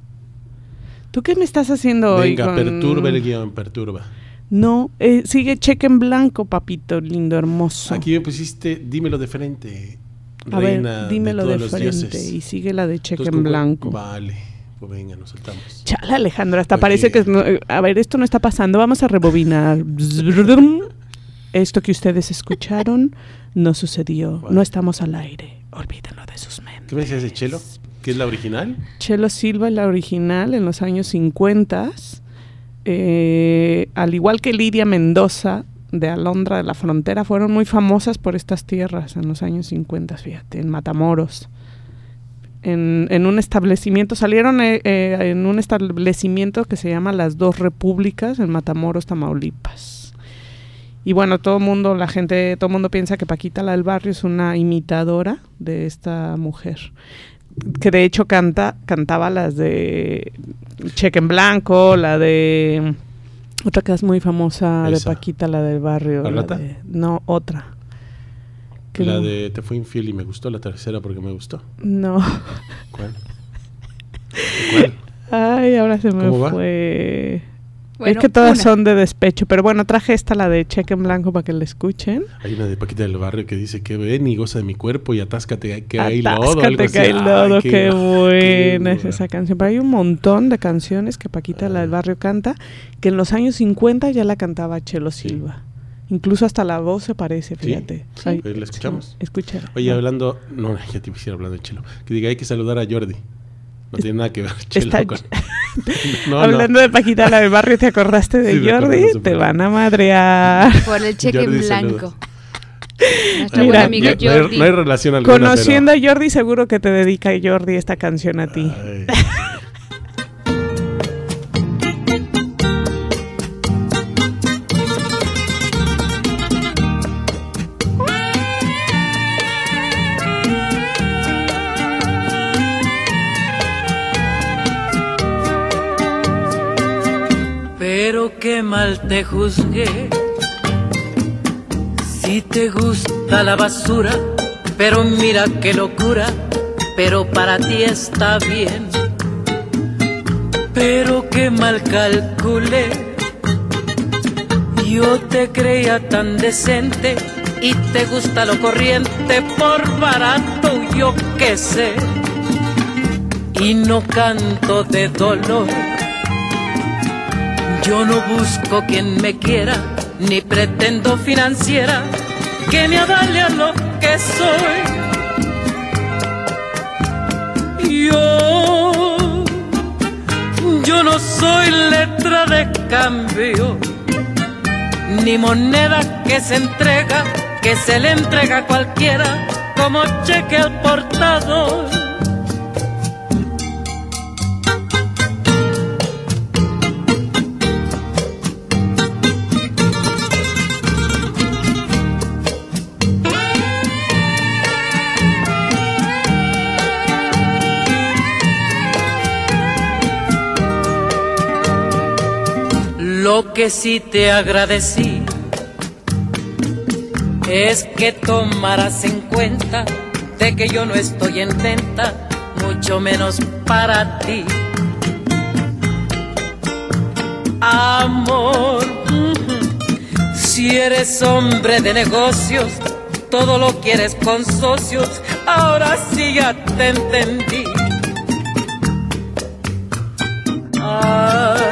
Speaker 2: ¿Tú qué me estás haciendo hoy
Speaker 3: Venga,
Speaker 2: con...?
Speaker 3: perturba el guión, perturba.
Speaker 2: No, eh, sigue cheque en blanco, papito lindo, hermoso.
Speaker 3: Aquí me pusiste Dímelo de frente,
Speaker 2: A
Speaker 3: reina
Speaker 2: ver, dímelo
Speaker 3: de
Speaker 2: de,
Speaker 3: todos los
Speaker 2: frente
Speaker 3: dioses.
Speaker 2: y sigue la de cheque
Speaker 3: Entonces,
Speaker 2: en
Speaker 3: ¿cómo?
Speaker 2: blanco.
Speaker 3: Vale, pues venga, nos saltamos.
Speaker 2: Chala, Alejandro, hasta
Speaker 3: Oye.
Speaker 2: parece que... no- eh, a ver, esto no está pasando, vamos a rebobinar. Esto que ustedes escucharon no sucedió,
Speaker 3: Vale.
Speaker 2: no estamos al aire, olvídenlo de sus mentes.
Speaker 3: ¿Qué me decías de Chelo? ¿Qué es la original?
Speaker 2: Chelo Silva es la original en los años cincuenta, eh, al igual que Lidia Mendoza de Alondra de la Frontera, fueron muy famosas por estas tierras en los años cincuenta, fíjate, en Matamoros. En, en un establecimiento, salieron eh, eh, en un establecimiento que se llama Las Dos Repúblicas en Matamoros, Tamaulipas. Y bueno, todo el mundo, la gente, todo el mundo piensa que Paquita, la del barrio, es una imitadora de esta mujer, que de hecho canta, cantaba las de Cheque en Blanco, la de otra que es muy famosa
Speaker 3: Esa.
Speaker 2: de Paquita, la del barrio.
Speaker 3: ¿La
Speaker 2: la
Speaker 3: Rata?
Speaker 2: de- no, otra. Que
Speaker 3: La
Speaker 2: no-
Speaker 3: de Te fui infiel y me gustó, la tercera porque me gustó.
Speaker 2: No.
Speaker 3: ¿Cuál? ¿Cuál?
Speaker 2: Ay, ahora se me
Speaker 3: ¿Cómo va?
Speaker 2: fue.
Speaker 7: Bueno,
Speaker 2: es que todas
Speaker 7: una.
Speaker 2: son de despecho, pero bueno, traje esta, la de Cheque en Blanco, para que la escuchen.
Speaker 3: Hay una de Paquita del Barrio que dice que ven y goza de mi cuerpo y atáscate que hay lodo.
Speaker 2: Atáscate
Speaker 3: algo así.
Speaker 2: que hay
Speaker 3: Ay,
Speaker 2: lodo, qué,
Speaker 3: qué
Speaker 2: buena es
Speaker 3: buena.
Speaker 2: esa canción. Pero hay un montón de canciones que Paquita, la del barrio, canta, que en los años cincuenta ya la cantaba Chelo
Speaker 3: Sí.
Speaker 2: Silva. Incluso hasta la voz se parece,
Speaker 3: Sí.
Speaker 2: fíjate.
Speaker 3: Sí.
Speaker 2: Ay,
Speaker 3: Pues la escuchamos.
Speaker 2: sí, escúchala.
Speaker 3: Oye,
Speaker 2: No.
Speaker 3: hablando, no, ya te quisiera hablando de Chelo. Que diga, hay que saludar a Jordi. No tiene nada que ver Chelo
Speaker 2: Está-
Speaker 3: con... No,
Speaker 2: Hablando
Speaker 3: no.
Speaker 2: de Paquita, la del barrio, ¿te acordaste de
Speaker 3: Sí, me acuerdo,
Speaker 2: Jordi?
Speaker 3: súper
Speaker 2: Te
Speaker 3: bien.
Speaker 2: van a madrear.
Speaker 7: Por el cheque
Speaker 3: Jordi,
Speaker 7: en blanco.
Speaker 3: saludos.
Speaker 7: Nuestra
Speaker 2: Mira,
Speaker 7: buena amiga
Speaker 3: no, hay,
Speaker 7: Jordi.
Speaker 3: no hay relación alguna.
Speaker 2: Conociendo a Jordi, seguro que te dedica Jordi esta canción a ti.
Speaker 3: Pero... Ay.
Speaker 6: Pero qué mal te juzgué. Si te gusta la basura, pero mira qué locura, pero para ti está bien. pero qué mal calculé. Yo te creía tan decente y te gusta lo corriente por barato, yo qué sé. Y no canto de dolor, yo no busco quien me quiera, ni pretendo financiera que me adale a lo que soy. Yo, yo no soy letra de cambio, ni moneda que se entrega, que se le entrega a cualquiera como cheque al portador. Lo que sí te agradecí es que tomaras en cuenta de que yo no estoy en venta, mucho menos para ti. Amor, si eres hombre de negocios, todo lo quieres con socios, ahora sí ya te entendí. Ay,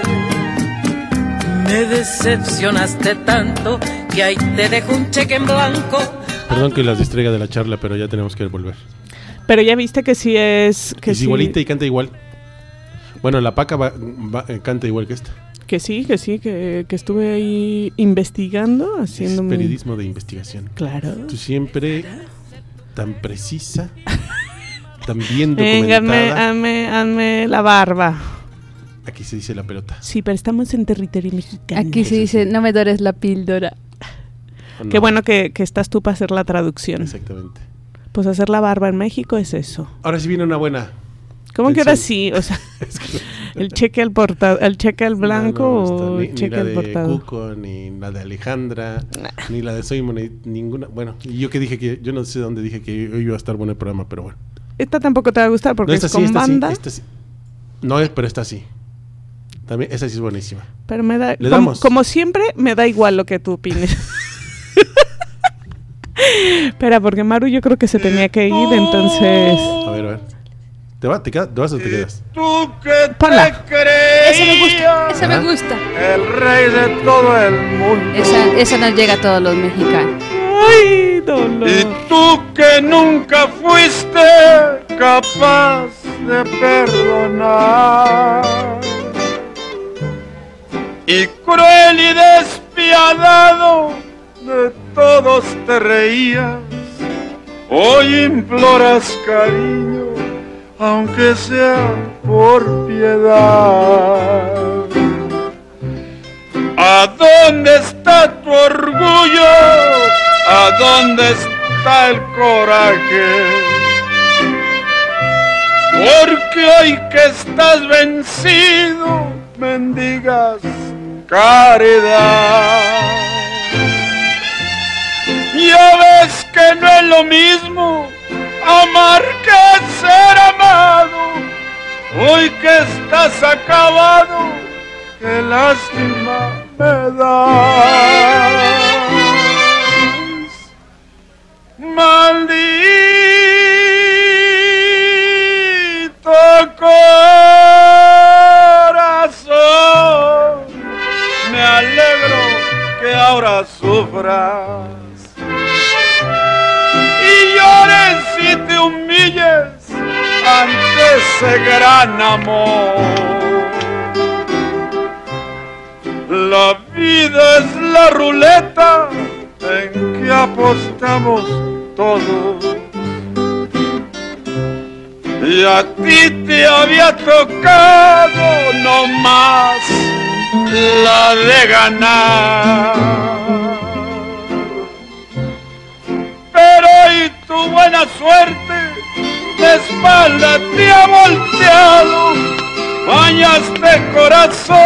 Speaker 6: me decepcionaste tanto que ahí te dejo un cheque en blanco.
Speaker 3: Perdón que las distraiga de la charla, pero ya tenemos que volver.
Speaker 2: Pero ya viste que sí es... Que
Speaker 3: es
Speaker 2: sí,
Speaker 3: igualita y canta igual. Bueno, la Paca va, va, eh, canta igual que esta.
Speaker 2: Que sí, que sí, que, que estuve ahí investigando, haciendo...
Speaker 3: Es
Speaker 2: mi...
Speaker 3: periodismo de investigación.
Speaker 2: Claro.
Speaker 3: Tú siempre tan precisa, tan bien
Speaker 2: Venga,
Speaker 3: documentada.
Speaker 2: hazme, hazme la barba.
Speaker 3: Aquí se dice la pelota.
Speaker 2: Sí, pero estamos en territorio mexicano.
Speaker 7: Aquí se dice, no me dores la píldora.
Speaker 3: No.
Speaker 2: Qué bueno que, que estás tú para hacer la traducción.
Speaker 3: Exactamente.
Speaker 2: Pues hacer la barba en México es eso.
Speaker 3: Ahora sí viene una buena.
Speaker 2: ¿Cómo que
Speaker 3: Pensé-
Speaker 2: ahora sí? O sea, el cheque al porta, el cheque al blanco
Speaker 3: No, no,
Speaker 2: o
Speaker 3: ni,
Speaker 2: el
Speaker 3: ni
Speaker 2: cheque
Speaker 3: la
Speaker 2: al
Speaker 3: de
Speaker 2: portado.
Speaker 3: Cuco, ni la de Alejandra, ni la de Soy Moni- ninguna. Bueno, y yo que dije que, yo no sé dónde dije que hoy iba a estar bueno el programa, pero bueno.
Speaker 2: Esta tampoco te va a gustar porque
Speaker 3: No, esta
Speaker 2: es
Speaker 3: sí,
Speaker 2: con
Speaker 3: esta
Speaker 2: banda.
Speaker 3: sí, esta sí. No, es, pero esta sí. También, esa sí es buenísima.
Speaker 2: Pero me da,
Speaker 3: Le
Speaker 2: como,
Speaker 3: damos.
Speaker 2: como siempre, me da igual lo que tú opines. Espera, porque Maru yo creo que se tenía que ir, entonces...
Speaker 3: A ver, a ver. ¿Te, va, te, queda- ¿Te vas o te quedas?
Speaker 8: Tú que
Speaker 2: Ponla.
Speaker 8: te creías
Speaker 7: Esa me gusta, esa
Speaker 3: Ajá.
Speaker 7: me gusta.
Speaker 8: el rey de todo el mundo.
Speaker 7: Esa, esa nos llega a todos los mexicanos.
Speaker 2: ¡Ay, dolor!
Speaker 8: Y tú que nunca fuiste capaz de perdonar. Y cruel y despiadado de todos te reías. Hoy imploras cariño, aunque sea por piedad. ¿A dónde está tu orgullo? ¿A dónde está el coraje? Porque hoy que estás vencido, mendigas caridad. Ya ves que no es lo mismo amar que ser amado. Hoy que estás acabado, qué lástima me das. Maldito corazón, me alegro que ahora sufras y llores y te humilles ante ese gran amor. La vida es la ruleta en que apostamos todos. Y a ti te había tocado no más la de ganar. Pero y tu buena suerte de espalda te ha volteado, bañaste corazón.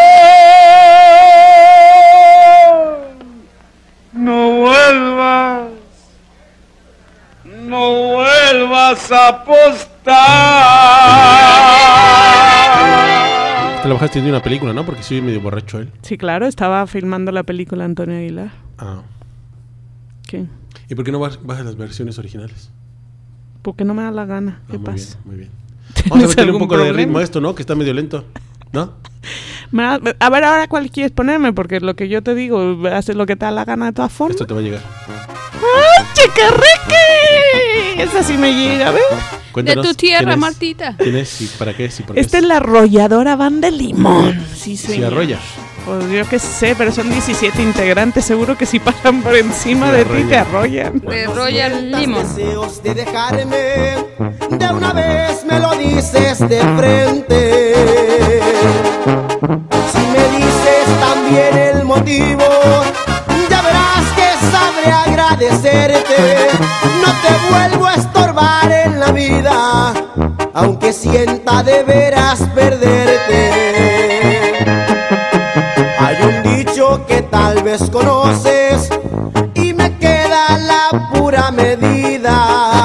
Speaker 8: No vuelvas, no vuelvas a apostar.
Speaker 3: Te la bajaste de una película, ¿no? Porque soy medio borracho él.
Speaker 2: Sí, claro, estaba filmando la película Antonio Aguilar.
Speaker 3: Ah.
Speaker 2: ¿Qué?
Speaker 3: ¿Y por qué no baj- bajas las versiones originales?
Speaker 2: Porque no me da la gana. ¿Qué
Speaker 3: Ah, muy
Speaker 2: pasa?
Speaker 3: bien, muy bien. Vamos a meterle un
Speaker 2: algún
Speaker 3: poco de
Speaker 2: problema?
Speaker 3: ritmo a esto, ¿no? Que está medio lento, ¿no?
Speaker 2: Me da- A ver, ahora cuál quieres ponerme, porque lo que yo te digo, haces lo que te da la gana de todas formas.
Speaker 3: Esto te va a llegar.
Speaker 2: ¡Ah, chicarreque! Esa sí me llega, ¿ves?
Speaker 3: Cuéntanos,
Speaker 7: De tu tierra,
Speaker 3: ¿quién es?
Speaker 7: Martita.
Speaker 3: ¿Quién es y para qué es y por qué
Speaker 2: Esta es la arrolladora Banda Limón. Sí,
Speaker 3: Si
Speaker 2: señor.
Speaker 3: arrolla.
Speaker 2: Pues yo qué sé, pero son diecisiete integrantes. Seguro que si pasan por encima
Speaker 3: Te
Speaker 2: de ti te
Speaker 3: arrollan.
Speaker 2: arrollan.
Speaker 7: De Royal Limón.
Speaker 9: Deseos de dejarme, de una vez me lo dices de frente. Si me dices también el motivo, ya verás que sabré agradecerte. No te vuelvo a estorbar en la vida, aunque sienta de veras perderte. Hay un dicho que tal vez conoces y me queda la pura medida,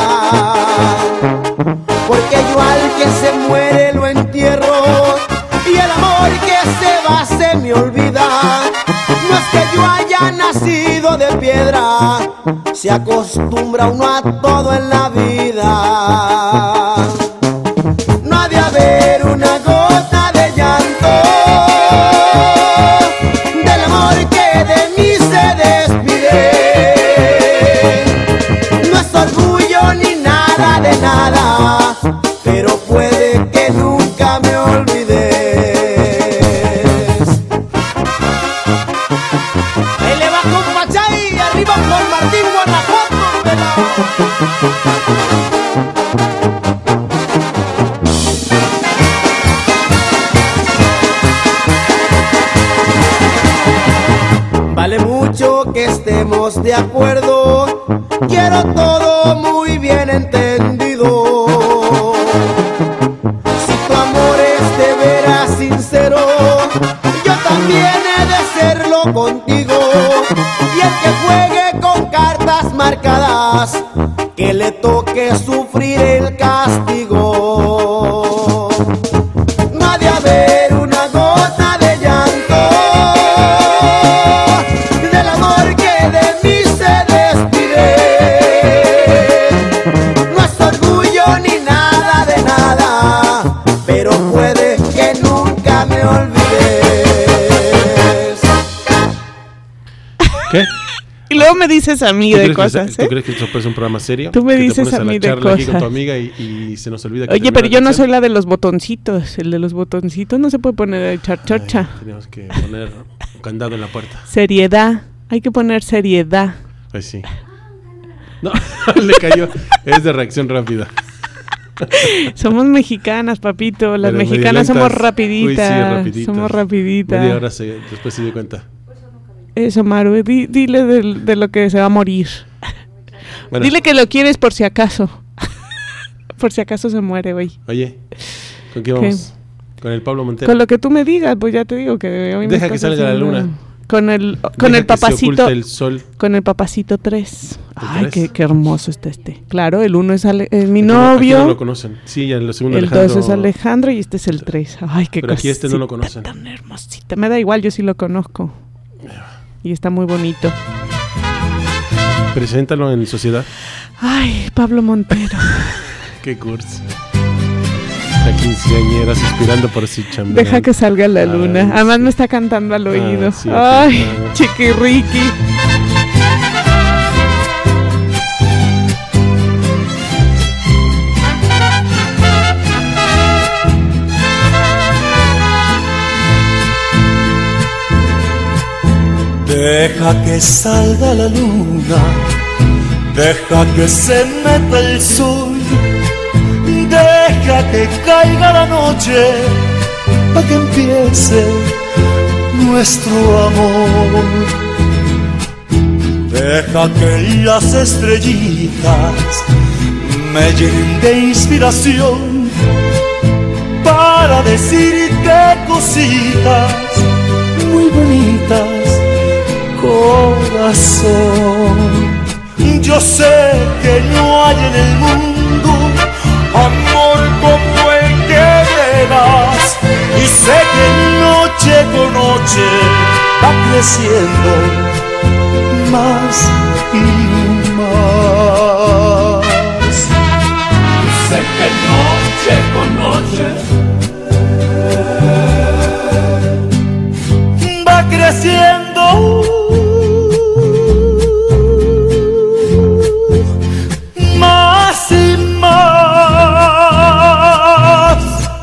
Speaker 9: porque yo al que se muere lo entierro y el amor que se va se me olvida. No es que yo haya nacido de piedra, se acostumbra uno a todo en la vida. No ha de haber una gota de llanto del amor que de mí se despide. No es orgullo ni nada de nada, pero puede que nunca me olvides. Ahí le va con Pachay, arriba con Martín Guanajuato, vale mucho que estemos de acuerdo, quiero todo muy bien entendido. Si tu amor es de veras sincero, yo también he de serlo contigo. Y el que juegue con cartas marcadas, que le toque sufrir el castigo. No ha de haber una gota de llanto del amor que de mí se despide. No es orgullo ni nada de nada, pero puede que nunca me olvides.
Speaker 3: ¿Qué?
Speaker 2: Y luego me dices a mí
Speaker 3: ¿Tú
Speaker 2: de
Speaker 3: crees que-
Speaker 2: cosas,
Speaker 3: ¿Tú
Speaker 2: ¿eh?
Speaker 3: crees que esto es un programa serio?
Speaker 2: Tú me
Speaker 3: Que te
Speaker 2: dices
Speaker 3: pones
Speaker 2: a
Speaker 3: la
Speaker 2: mí de
Speaker 3: charla aquí con tu
Speaker 2: cosas.
Speaker 3: amiga y, y se nos olvida que
Speaker 2: Oye, pero
Speaker 3: termina
Speaker 2: yo
Speaker 3: la
Speaker 2: no soy
Speaker 3: canción.
Speaker 2: la de los botoncitos. El de los botoncitos no se puede poner a echar chorcha.
Speaker 3: Ay, tenemos que poner un candado en la puerta.
Speaker 2: Seriedad. Hay que poner seriedad.
Speaker 3: Pues sí. No, le cayó. Es de reacción rápida.
Speaker 2: Somos mexicanas, papito. Las
Speaker 3: Pero medio
Speaker 2: mexicanas somos
Speaker 3: lentas.
Speaker 2: rapiditas.
Speaker 3: Uy, sí, rapiditas.
Speaker 2: Somos
Speaker 3: Media
Speaker 2: rapiditas.
Speaker 3: hora se, después se dio cuenta.
Speaker 2: Eso, Maru. di- dile de, de lo que se va a morir.
Speaker 3: Bueno,
Speaker 2: Dile que lo quieres por si acaso. Por si acaso se muere hoy.
Speaker 3: oye, ¿con qué vamos? Con el Pablo Montero.
Speaker 2: Con lo que tú me digas, pues ya te digo que hoy me
Speaker 3: Deja que
Speaker 2: estás
Speaker 3: salga la
Speaker 2: haciendo-
Speaker 3: luna.
Speaker 2: Con el, con
Speaker 3: Deja
Speaker 2: el
Speaker 3: que se
Speaker 2: papacito.
Speaker 3: oculte el sol.
Speaker 2: Con el papacito tres. Ay,
Speaker 3: tres?
Speaker 2: qué, qué hermoso está este. Claro, el uno es, Ale- es mi
Speaker 3: Aquí no- aquí
Speaker 2: novio.
Speaker 3: no lo conocen. Sí, ya en lo segundo
Speaker 2: El
Speaker 3: Alejandro.
Speaker 2: dos es Alejandro y este es el tres. Ay, qué
Speaker 3: Pero aquí este no lo
Speaker 2: cosita
Speaker 3: conocen.
Speaker 2: tan hermosita. Me da igual, yo sí lo conozco. Y está muy bonito.
Speaker 3: Preséntalo en sociedad.
Speaker 2: Ay, Pablo Montero.
Speaker 3: Qué curso. La quinceañera suspirando por su chambelán.
Speaker 2: Deja que salga la luna.
Speaker 3: Ay,
Speaker 2: Además
Speaker 3: sí.
Speaker 2: me está cantando al oído.
Speaker 3: Ah, sí,
Speaker 2: Ay,
Speaker 3: ah.
Speaker 2: chiquirriqui.
Speaker 1: Deja que salga la luna, deja que se meta el sol, deja que caiga la noche, para que empiece nuestro amor. Deja que las estrellitas me llenen de inspiración para decirte cositas muy bonitas, corazón. Yo sé que no hay en el mundo amor como el que me das, y sé que noche con noche va creciendo más y más.
Speaker 5: Sé que noche con noche
Speaker 1: va creciendo más y más.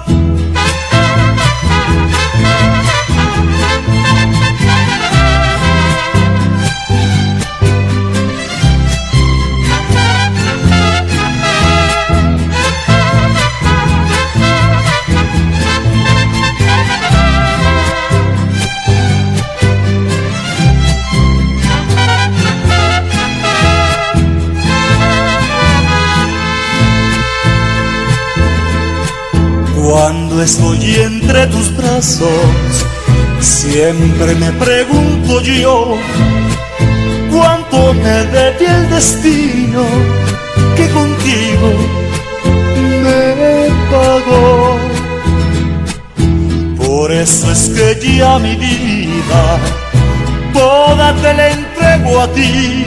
Speaker 1: Cuando estoy entre tus brazos, siempre me pregunto yo, ¿cuánto me debe el destino que contigo me pagó? Por eso es que ya mi vida toda te la entrego a ti.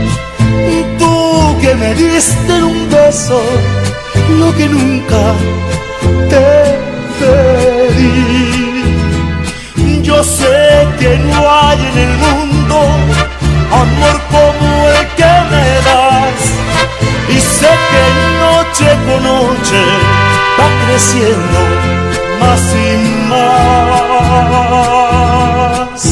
Speaker 1: Tú que me diste en un beso lo que nunca te pedí. Yo sé que no hay en el mundo amor como el que me das, y sé que noche con noche va creciendo más y más.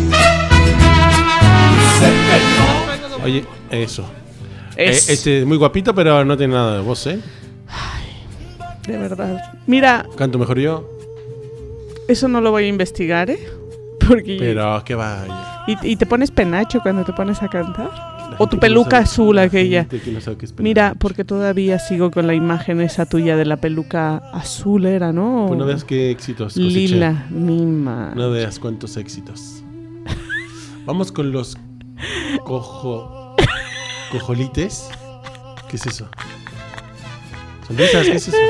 Speaker 5: sé que no.
Speaker 3: Oye, eso.
Speaker 2: Es-
Speaker 3: Eh, este, muy guapito, pero no tiene nada de voz, ¿eh?
Speaker 2: De verdad. Mira,
Speaker 3: Canto mejor yo,
Speaker 2: eso no lo voy a investigar, ¿eh? Porque...
Speaker 3: pero qué vaya.
Speaker 2: ¿Y, y te pones penacho cuando te pones a cantar?
Speaker 3: La
Speaker 2: ¿O tu
Speaker 3: gente que no
Speaker 2: peluca
Speaker 3: sabe-
Speaker 2: azul
Speaker 3: la
Speaker 2: aquella?
Speaker 3: gente que no sabe qué es peluca.
Speaker 2: Mira, porque todavía sigo con la imagen esa tuya de la peluca azul, era, ¿no?
Speaker 3: Pues no veas qué éxitos coseché.
Speaker 2: Lila, mima.
Speaker 3: No veas cuántos éxitos. Vamos con los cojo... cojolites. ¿Qué es eso? Sonrisas, ¿qué es eso?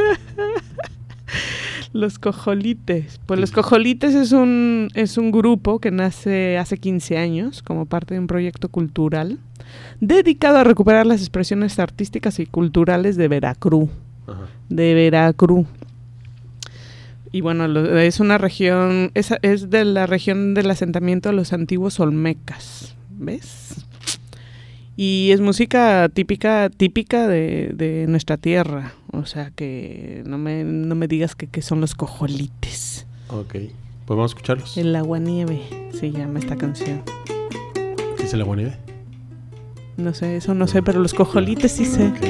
Speaker 2: Los cojolites. Pues los cojolites es un, es un grupo que nace hace quince años como parte de un proyecto cultural dedicado a recuperar las expresiones artísticas y culturales de Veracruz.
Speaker 3: Ajá.
Speaker 2: De Veracruz. Y bueno, lo- es una región, es, es de la región del asentamiento de los antiguos olmecas. ¿Ves? Y es música típica, típica de, de nuestra tierra. O sea que no me, no me digas que, que son los cojolites.
Speaker 3: Ok, pues vamos a escucharlos.
Speaker 2: El aguanieve se llama esta canción.
Speaker 3: ¿Qué es el agua nieve?
Speaker 2: No sé, eso no sé, pero los cojolites sí sé.
Speaker 3: Ok, ok.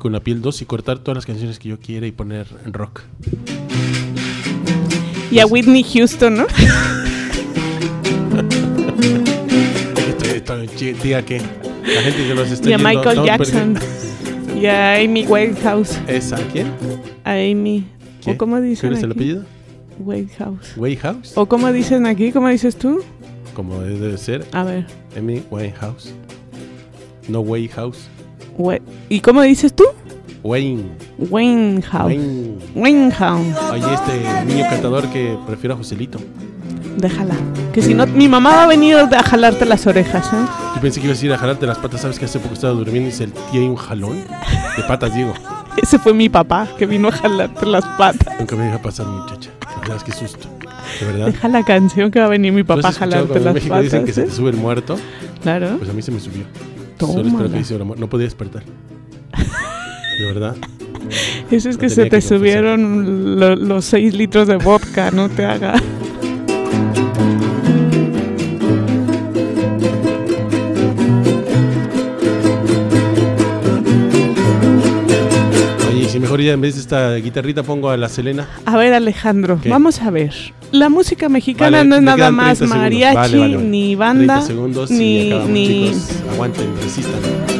Speaker 3: con la piel dos y cortar todas las canciones que yo quiera y poner rock.
Speaker 2: Y a Whitney Houston, ¿no?
Speaker 3: Diga que la gente que nos está
Speaker 2: y a
Speaker 3: yendo,
Speaker 2: Michael
Speaker 3: no,
Speaker 2: Jackson. Pero... Y a Amy Winehouse.
Speaker 3: ¿Esa? ¿Quién?
Speaker 2: A Amy.
Speaker 3: ¿Qué?
Speaker 2: ¿O cómo dicen
Speaker 3: ¿Cuál es el
Speaker 2: aquí?
Speaker 3: apellido?
Speaker 2: Winehouse.
Speaker 3: ¿Winehouse?
Speaker 2: ¿O cómo dicen aquí? ¿Cómo dices tú?
Speaker 3: Como debe ser.
Speaker 2: A ver.
Speaker 3: Amy Winehouse. No Winehouse.
Speaker 2: We- ¿Y cómo dices tú?
Speaker 3: Wayne.
Speaker 2: Winehouse.
Speaker 3: Wayne.
Speaker 2: Winehouse.
Speaker 3: Oye, este niño cantador que prefiero a Joselito.
Speaker 2: Déjala. Que si no, mi mamá va a venir a jalarte las orejas, ¿eh?
Speaker 3: Yo pensé que ibas a ir a jalarte las patas. ¿Sabes que hace poco estaba durmiendo y sentí ahí un jalón? De patas, digo.
Speaker 2: Ese fue mi papá que vino a jalarte las patas.
Speaker 3: Nunca me deja pasar, muchacha. La verdad es que susto. De verdad.
Speaker 2: Deja la canción que va a venir mi papá a jalarte las
Speaker 3: en México
Speaker 2: patas.
Speaker 3: dicen que
Speaker 2: ¿eh?
Speaker 3: se te sube el muerto.
Speaker 2: Claro.
Speaker 3: Pues a mí se me subió.
Speaker 2: Tómala.
Speaker 3: Solo espero que dice el amor. No podía despertar. De verdad.
Speaker 2: Eso es
Speaker 3: Lo
Speaker 2: que se
Speaker 3: tenía
Speaker 2: te
Speaker 3: que confesar.
Speaker 2: subieron lo- los seis litros de vodka, no te hagas.
Speaker 3: Oye, y si mejor ya en vez de esta guitarrita pongo a la Selena.
Speaker 2: A ver, Alejandro,
Speaker 3: ¿Qué?
Speaker 2: vamos a ver. La música mexicana
Speaker 3: Vale,
Speaker 2: no es
Speaker 3: me
Speaker 2: nada
Speaker 3: quedan
Speaker 2: más
Speaker 3: treinta segundos.
Speaker 2: mariachi,
Speaker 3: Vale, vale, vale.
Speaker 2: ni banda,
Speaker 3: treinta segundos y
Speaker 2: ni,
Speaker 3: acabamos,
Speaker 2: ni...
Speaker 3: chicos. Aguanten, resistan.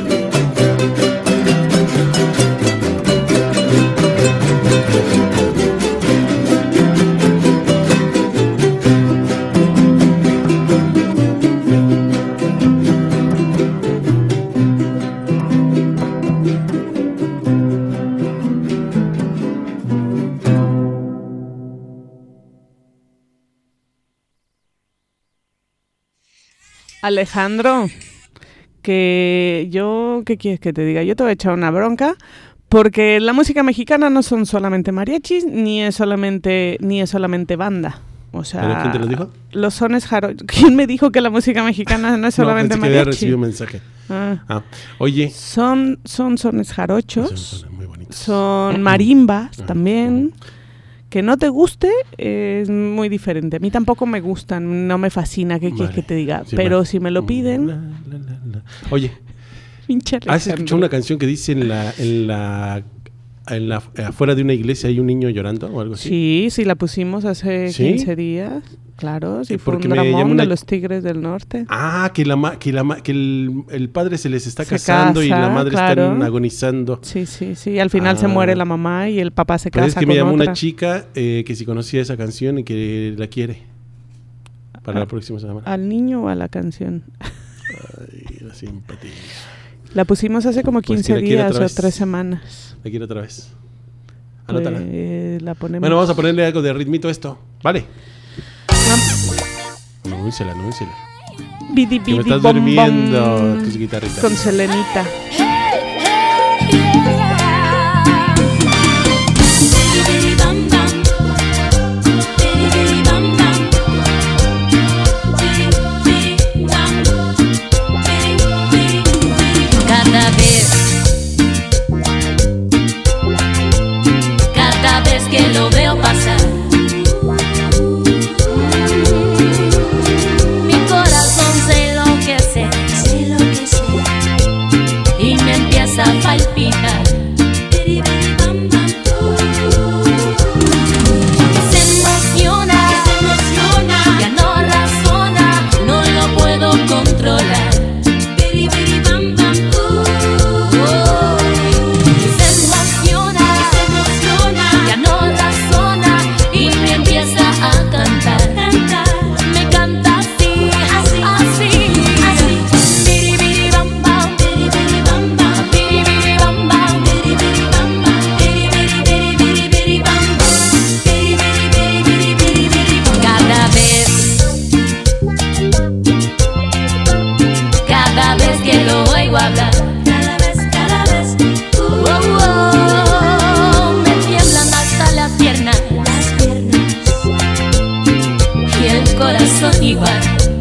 Speaker 2: Alejandro, que yo, ¿qué quieres que te diga? Yo te voy a echar una bronca porque la música mexicana no son solamente mariachis ni es solamente ni es solamente banda. O sea,
Speaker 3: ¿Pero quién te lo dijo?
Speaker 2: Los sones jarochos. ¿Quién me dijo que la música mexicana no es solamente
Speaker 3: no, pensé que había
Speaker 2: mariachi?
Speaker 3: recibido un mensaje.
Speaker 2: Ah.
Speaker 3: Ah, oye.
Speaker 2: Son, son sones jarochos,
Speaker 3: Son, son muy bonitos.
Speaker 2: son marimbas
Speaker 3: Ah,
Speaker 2: también. Que no te guste es muy diferente. A mí tampoco me gustan, no me fascina, ¿qué quieres
Speaker 3: Vale.
Speaker 2: que te diga?
Speaker 3: Sí,
Speaker 2: Pero
Speaker 3: vale.
Speaker 2: si me lo piden,
Speaker 3: La, la, la, la. Oye,
Speaker 2: pinche
Speaker 3: ¿has
Speaker 2: Alejandro.
Speaker 3: escuchado una canción que dice en la, en la, en la, afuera de una iglesia hay un niño llorando o algo así?
Speaker 2: Sí, sí, la pusimos hace
Speaker 3: ¿Sí?
Speaker 2: quince días. Claro, sí, fue
Speaker 3: Porque
Speaker 2: un
Speaker 3: me
Speaker 2: dramón
Speaker 3: llama una-
Speaker 2: de los Tigres del Norte.
Speaker 3: Ah, que la ma- que, la ma- que el, el padre se les está
Speaker 2: Se
Speaker 3: casando y la
Speaker 2: casa,
Speaker 3: madre
Speaker 2: claro.
Speaker 3: está agonizando.
Speaker 2: Sí, sí, sí. Al final
Speaker 3: Ah.
Speaker 2: se muere la mamá y el papá se
Speaker 3: Pero es
Speaker 2: casa
Speaker 3: que me
Speaker 2: con
Speaker 3: llamó
Speaker 2: otra.
Speaker 3: una chica eh, que si conocía esa canción y que la quiere para
Speaker 2: Ah.
Speaker 3: la próxima semana.
Speaker 2: ¿Al niño o a la canción?
Speaker 3: Ay, la simpatía.
Speaker 2: La pusimos hace como
Speaker 3: Pues que
Speaker 2: quince
Speaker 3: la quiera
Speaker 2: días
Speaker 3: otra
Speaker 2: o
Speaker 3: vez.
Speaker 2: tres semanas.
Speaker 3: La quiero otra vez. Anótala.
Speaker 2: Pues, la ponemos.
Speaker 3: Bueno, vamos a ponerle algo de ritmito a esto. Vale. Anúnciala, anúnciala.
Speaker 2: Bidi,
Speaker 3: Que me
Speaker 2: bidi,
Speaker 3: estás
Speaker 2: bom,
Speaker 3: durmiendo
Speaker 2: bom.
Speaker 3: tus guitarritas.
Speaker 2: Con Selenita.
Speaker 10: Cada vez, cada vez que lo veo pasar, mi corazón se enloquece, se enloquece y me empieza a palpitar. Se emociona, se emociona, ya no razona, no lo puedo controlar. Se emociona, se emociona, ya no razona y me empieza a cantar. Me canta así, así, así, así. Biribiri bam bam, biribiri bam bam, biribiri bam bam, biribiri bam bam, biribiri biri biri bam bam, biribiri biri biri biri bam. Cada vez, cada vez que lo oigo hablar, cada vez, cada vez, uh, oh, oh, me tiemblan hasta las piernas, las piernas y el corazón igual.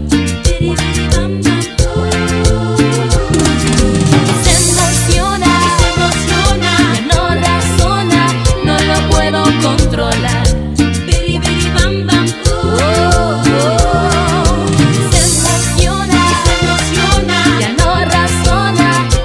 Speaker 10: Se emociona, se emociona, ya no razona, no lo puedo controlar. Oh, oh, se emociona, se emociona, ya no razona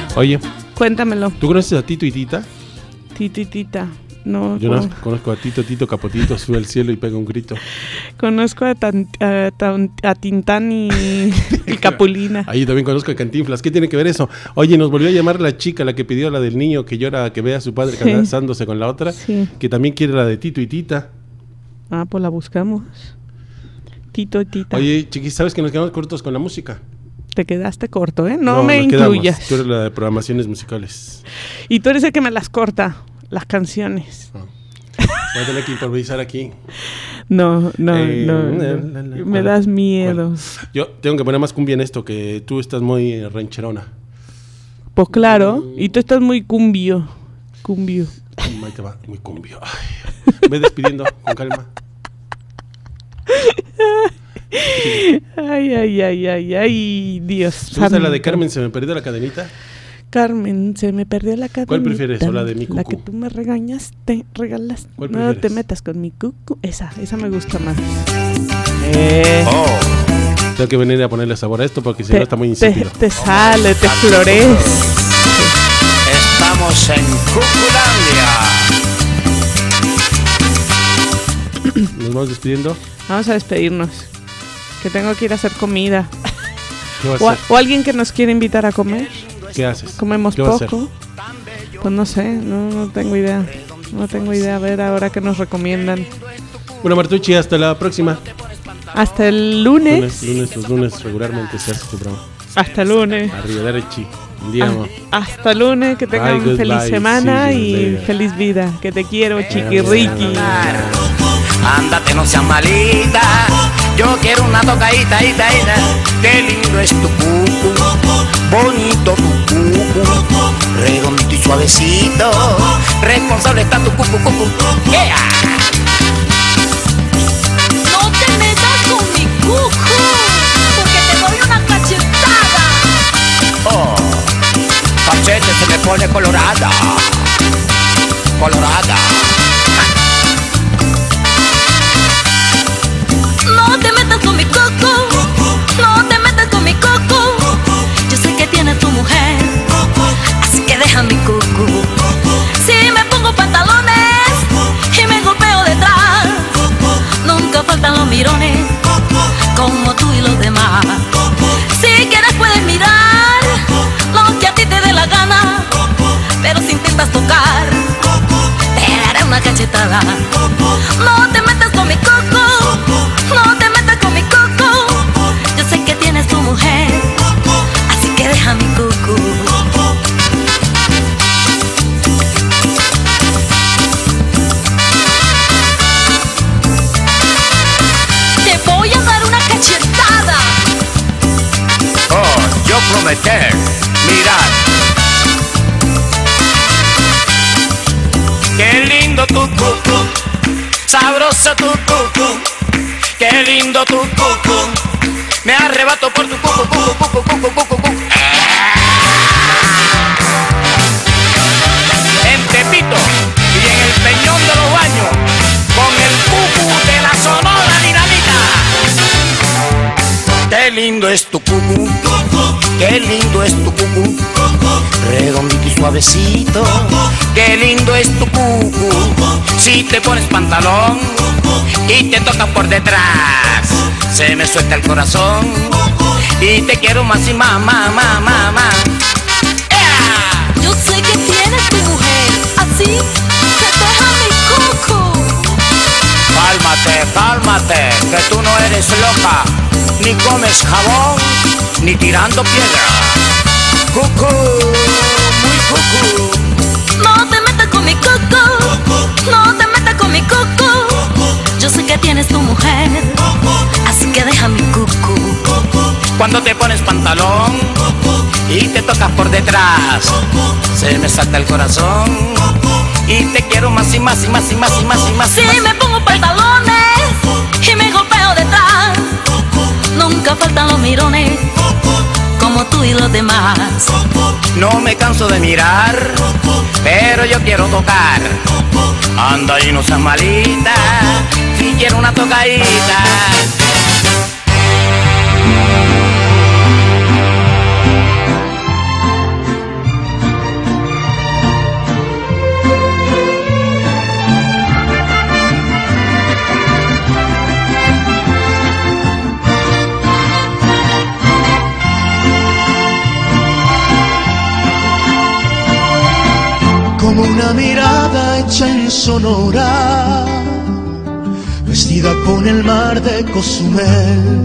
Speaker 3: Oye,
Speaker 2: Cuéntamelo.
Speaker 3: ¿tú conoces a Tito y Tita?
Speaker 2: Tito y Tita. No,
Speaker 3: Yo no
Speaker 2: no.
Speaker 3: conozco a Tito, Tito Capotito, sube al cielo y pega un grito.
Speaker 2: Conozco a, tan, a, tan- a Tintán y, y Capulina.
Speaker 3: Ahí también conozco a Cantinflas. ¿Qué tiene que ver eso? Oye, nos volvió a llamar la chica, la que pidió la del niño que llora, que vea a su padre
Speaker 2: Sí.
Speaker 3: casándose con la otra,
Speaker 2: Sí.
Speaker 3: que también quiere la de Tito y Tita.
Speaker 2: Ah, pues la buscamos. Tito y Tita.
Speaker 3: Oye, chiquis, ¿sabes que nos quedamos cortos con la música?
Speaker 2: Te quedaste corto, ¿eh? No, me
Speaker 3: nos quedamos.
Speaker 2: incluyas.
Speaker 3: Tú eres la de programaciones musicales.
Speaker 2: Y tú eres el que me las corta, las canciones.
Speaker 3: Ah. Voy a tener que improvisar aquí.
Speaker 2: No, no,
Speaker 3: Eh,
Speaker 2: no,
Speaker 3: la,
Speaker 2: no.
Speaker 3: la, la,
Speaker 2: Me
Speaker 3: ¿cuál?
Speaker 2: das miedo.
Speaker 3: Yo tengo que poner más cumbia en esto, que tú estás muy eh, rancherona.
Speaker 2: Pues claro, y tú estás muy cumbio. Cumbio.
Speaker 3: Ahí te va, muy cumbio. Ay. Ve despidiendo con calma.
Speaker 2: Ay, ay, ay, ay, ay, Dios.
Speaker 3: ¿Te gusta la de
Speaker 2: santo.
Speaker 3: Carmen, se me perdió la cadenita?
Speaker 2: Carmen, se me perdió la cadena.
Speaker 3: ¿Cuál prefieres, o la de mi
Speaker 2: La
Speaker 3: cucu?
Speaker 2: que tú me regañaste, regalaste.
Speaker 3: ¿Cuál
Speaker 2: No
Speaker 3: prefieres?
Speaker 2: te metas con mi cucu. Esa, esa me gusta más. Eh,
Speaker 3: Oh. Tengo que venir a ponerle sabor a esto porque si no está muy
Speaker 2: te,
Speaker 3: insípido.
Speaker 2: te sale, te florece.
Speaker 11: Estamos en Cuculandia.
Speaker 3: Nos vamos despidiendo.
Speaker 2: Vamos a despedirnos. Que tengo que ir a hacer comida.
Speaker 3: ¿Qué vas
Speaker 2: O,
Speaker 3: a
Speaker 2: a-
Speaker 3: hacer?
Speaker 2: o alguien que nos quiere invitar a comer.
Speaker 3: ¿Qué haces?
Speaker 2: Comemos
Speaker 3: ¿Qué vas a
Speaker 2: poco. Pues no sé, no, no tengo idea. No tengo idea. A ver ahora qué nos recomiendan.
Speaker 3: Bueno, Martucci, hasta la próxima.
Speaker 2: Hasta el lunes.
Speaker 3: Lunes, lunes, los lunes regularmente se hace tu programa.
Speaker 2: Hasta el lunes.
Speaker 3: Arrivederci. Andiamo.
Speaker 2: Ah, hasta el lunes. Que tengan
Speaker 3: Bye,
Speaker 2: feliz
Speaker 3: goodbye,
Speaker 2: semana
Speaker 3: see you
Speaker 2: y
Speaker 3: later.
Speaker 2: feliz vida. Que te quiero, chiquirriqui.
Speaker 11: Ándate, no seas malita. Yo quiero una tocadita, ita, ita. Qué lindo es tu cucu, bonito tu cucu, redondito y suavecito. Responsable está tu cucu, cucu. Yeah.
Speaker 10: No te metas con mi cucu, porque te doy una cachetada.
Speaker 11: Oh, cachete se me pone colorada, colorada.
Speaker 10: No te metas con mi coco, no te metas con mi coco. Yo sé que tienes tu mujer, así que deja mi cucu. Si me pongo pantalones y me golpeo detrás, nunca faltan los mirones, como tú y los demás. Si quieres puedes mirar lo que a ti te dé la gana, pero si intentas tocar, te daré una cachetada. No te metas con mi coco, no te metas con mi coco. Yo sé que tienes tu mujer, así que deja mi cucu. Te voy a dar una cachetada.
Speaker 11: Oh, yo prometer, mirar. Qué lindo tu cucu, sabroso tu cucu. Qué lindo tu cucu, me arrebato por tu cucu, cucu, cucu, cucu, cucu, cucu. En Tepito y en el Peñón de los Baños, con el cucu de la Sonora Dinamita. Qué lindo es tu cucu, qué lindo es tu cucu, redondito y suavecito. Qué lindo es tu cucu, si te pones pantalón y te toca por detrás, se me suelta el corazón y te quiero más y más, más, más, más, más. ¡Ea!
Speaker 10: Yo sé que tienes tu mujer, así que deja mi cucu.
Speaker 11: Cálmate, cálmate, que tú no eres loca, ni comes jabón, ni tirando piedra. Cucú, muy cucú.
Speaker 10: No te metas con mi coco, no te metas con mi coco. Yo sé que tienes tu mujer, así que deja mi cucu.
Speaker 11: Cuando te pones pantalón y te tocas por detrás, se me salta el corazón y te quiero más y más y más y más y más y más.
Speaker 10: Si
Speaker 11: y más.
Speaker 10: me pongo pantalones y me golpeo detrás, nunca faltan los mirones, como tú y los demás.
Speaker 11: No me canso de mirar, pero yo quiero tocar. Anda y no seas malita, si quiero una tocadita.
Speaker 1: como una mirada hecha en Sonora, vestida con el mar de Cozumel,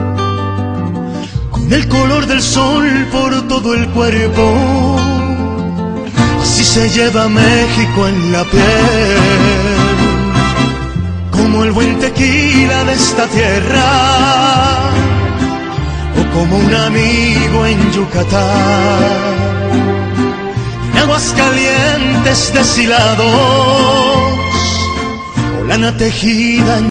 Speaker 1: con el color del sol por todo el cuerpo. Así se lleva México en la piel, como el buen tequila de esta tierra, o como un amigo en Yucatán. En aguas calientes deshilados, o lana tejida en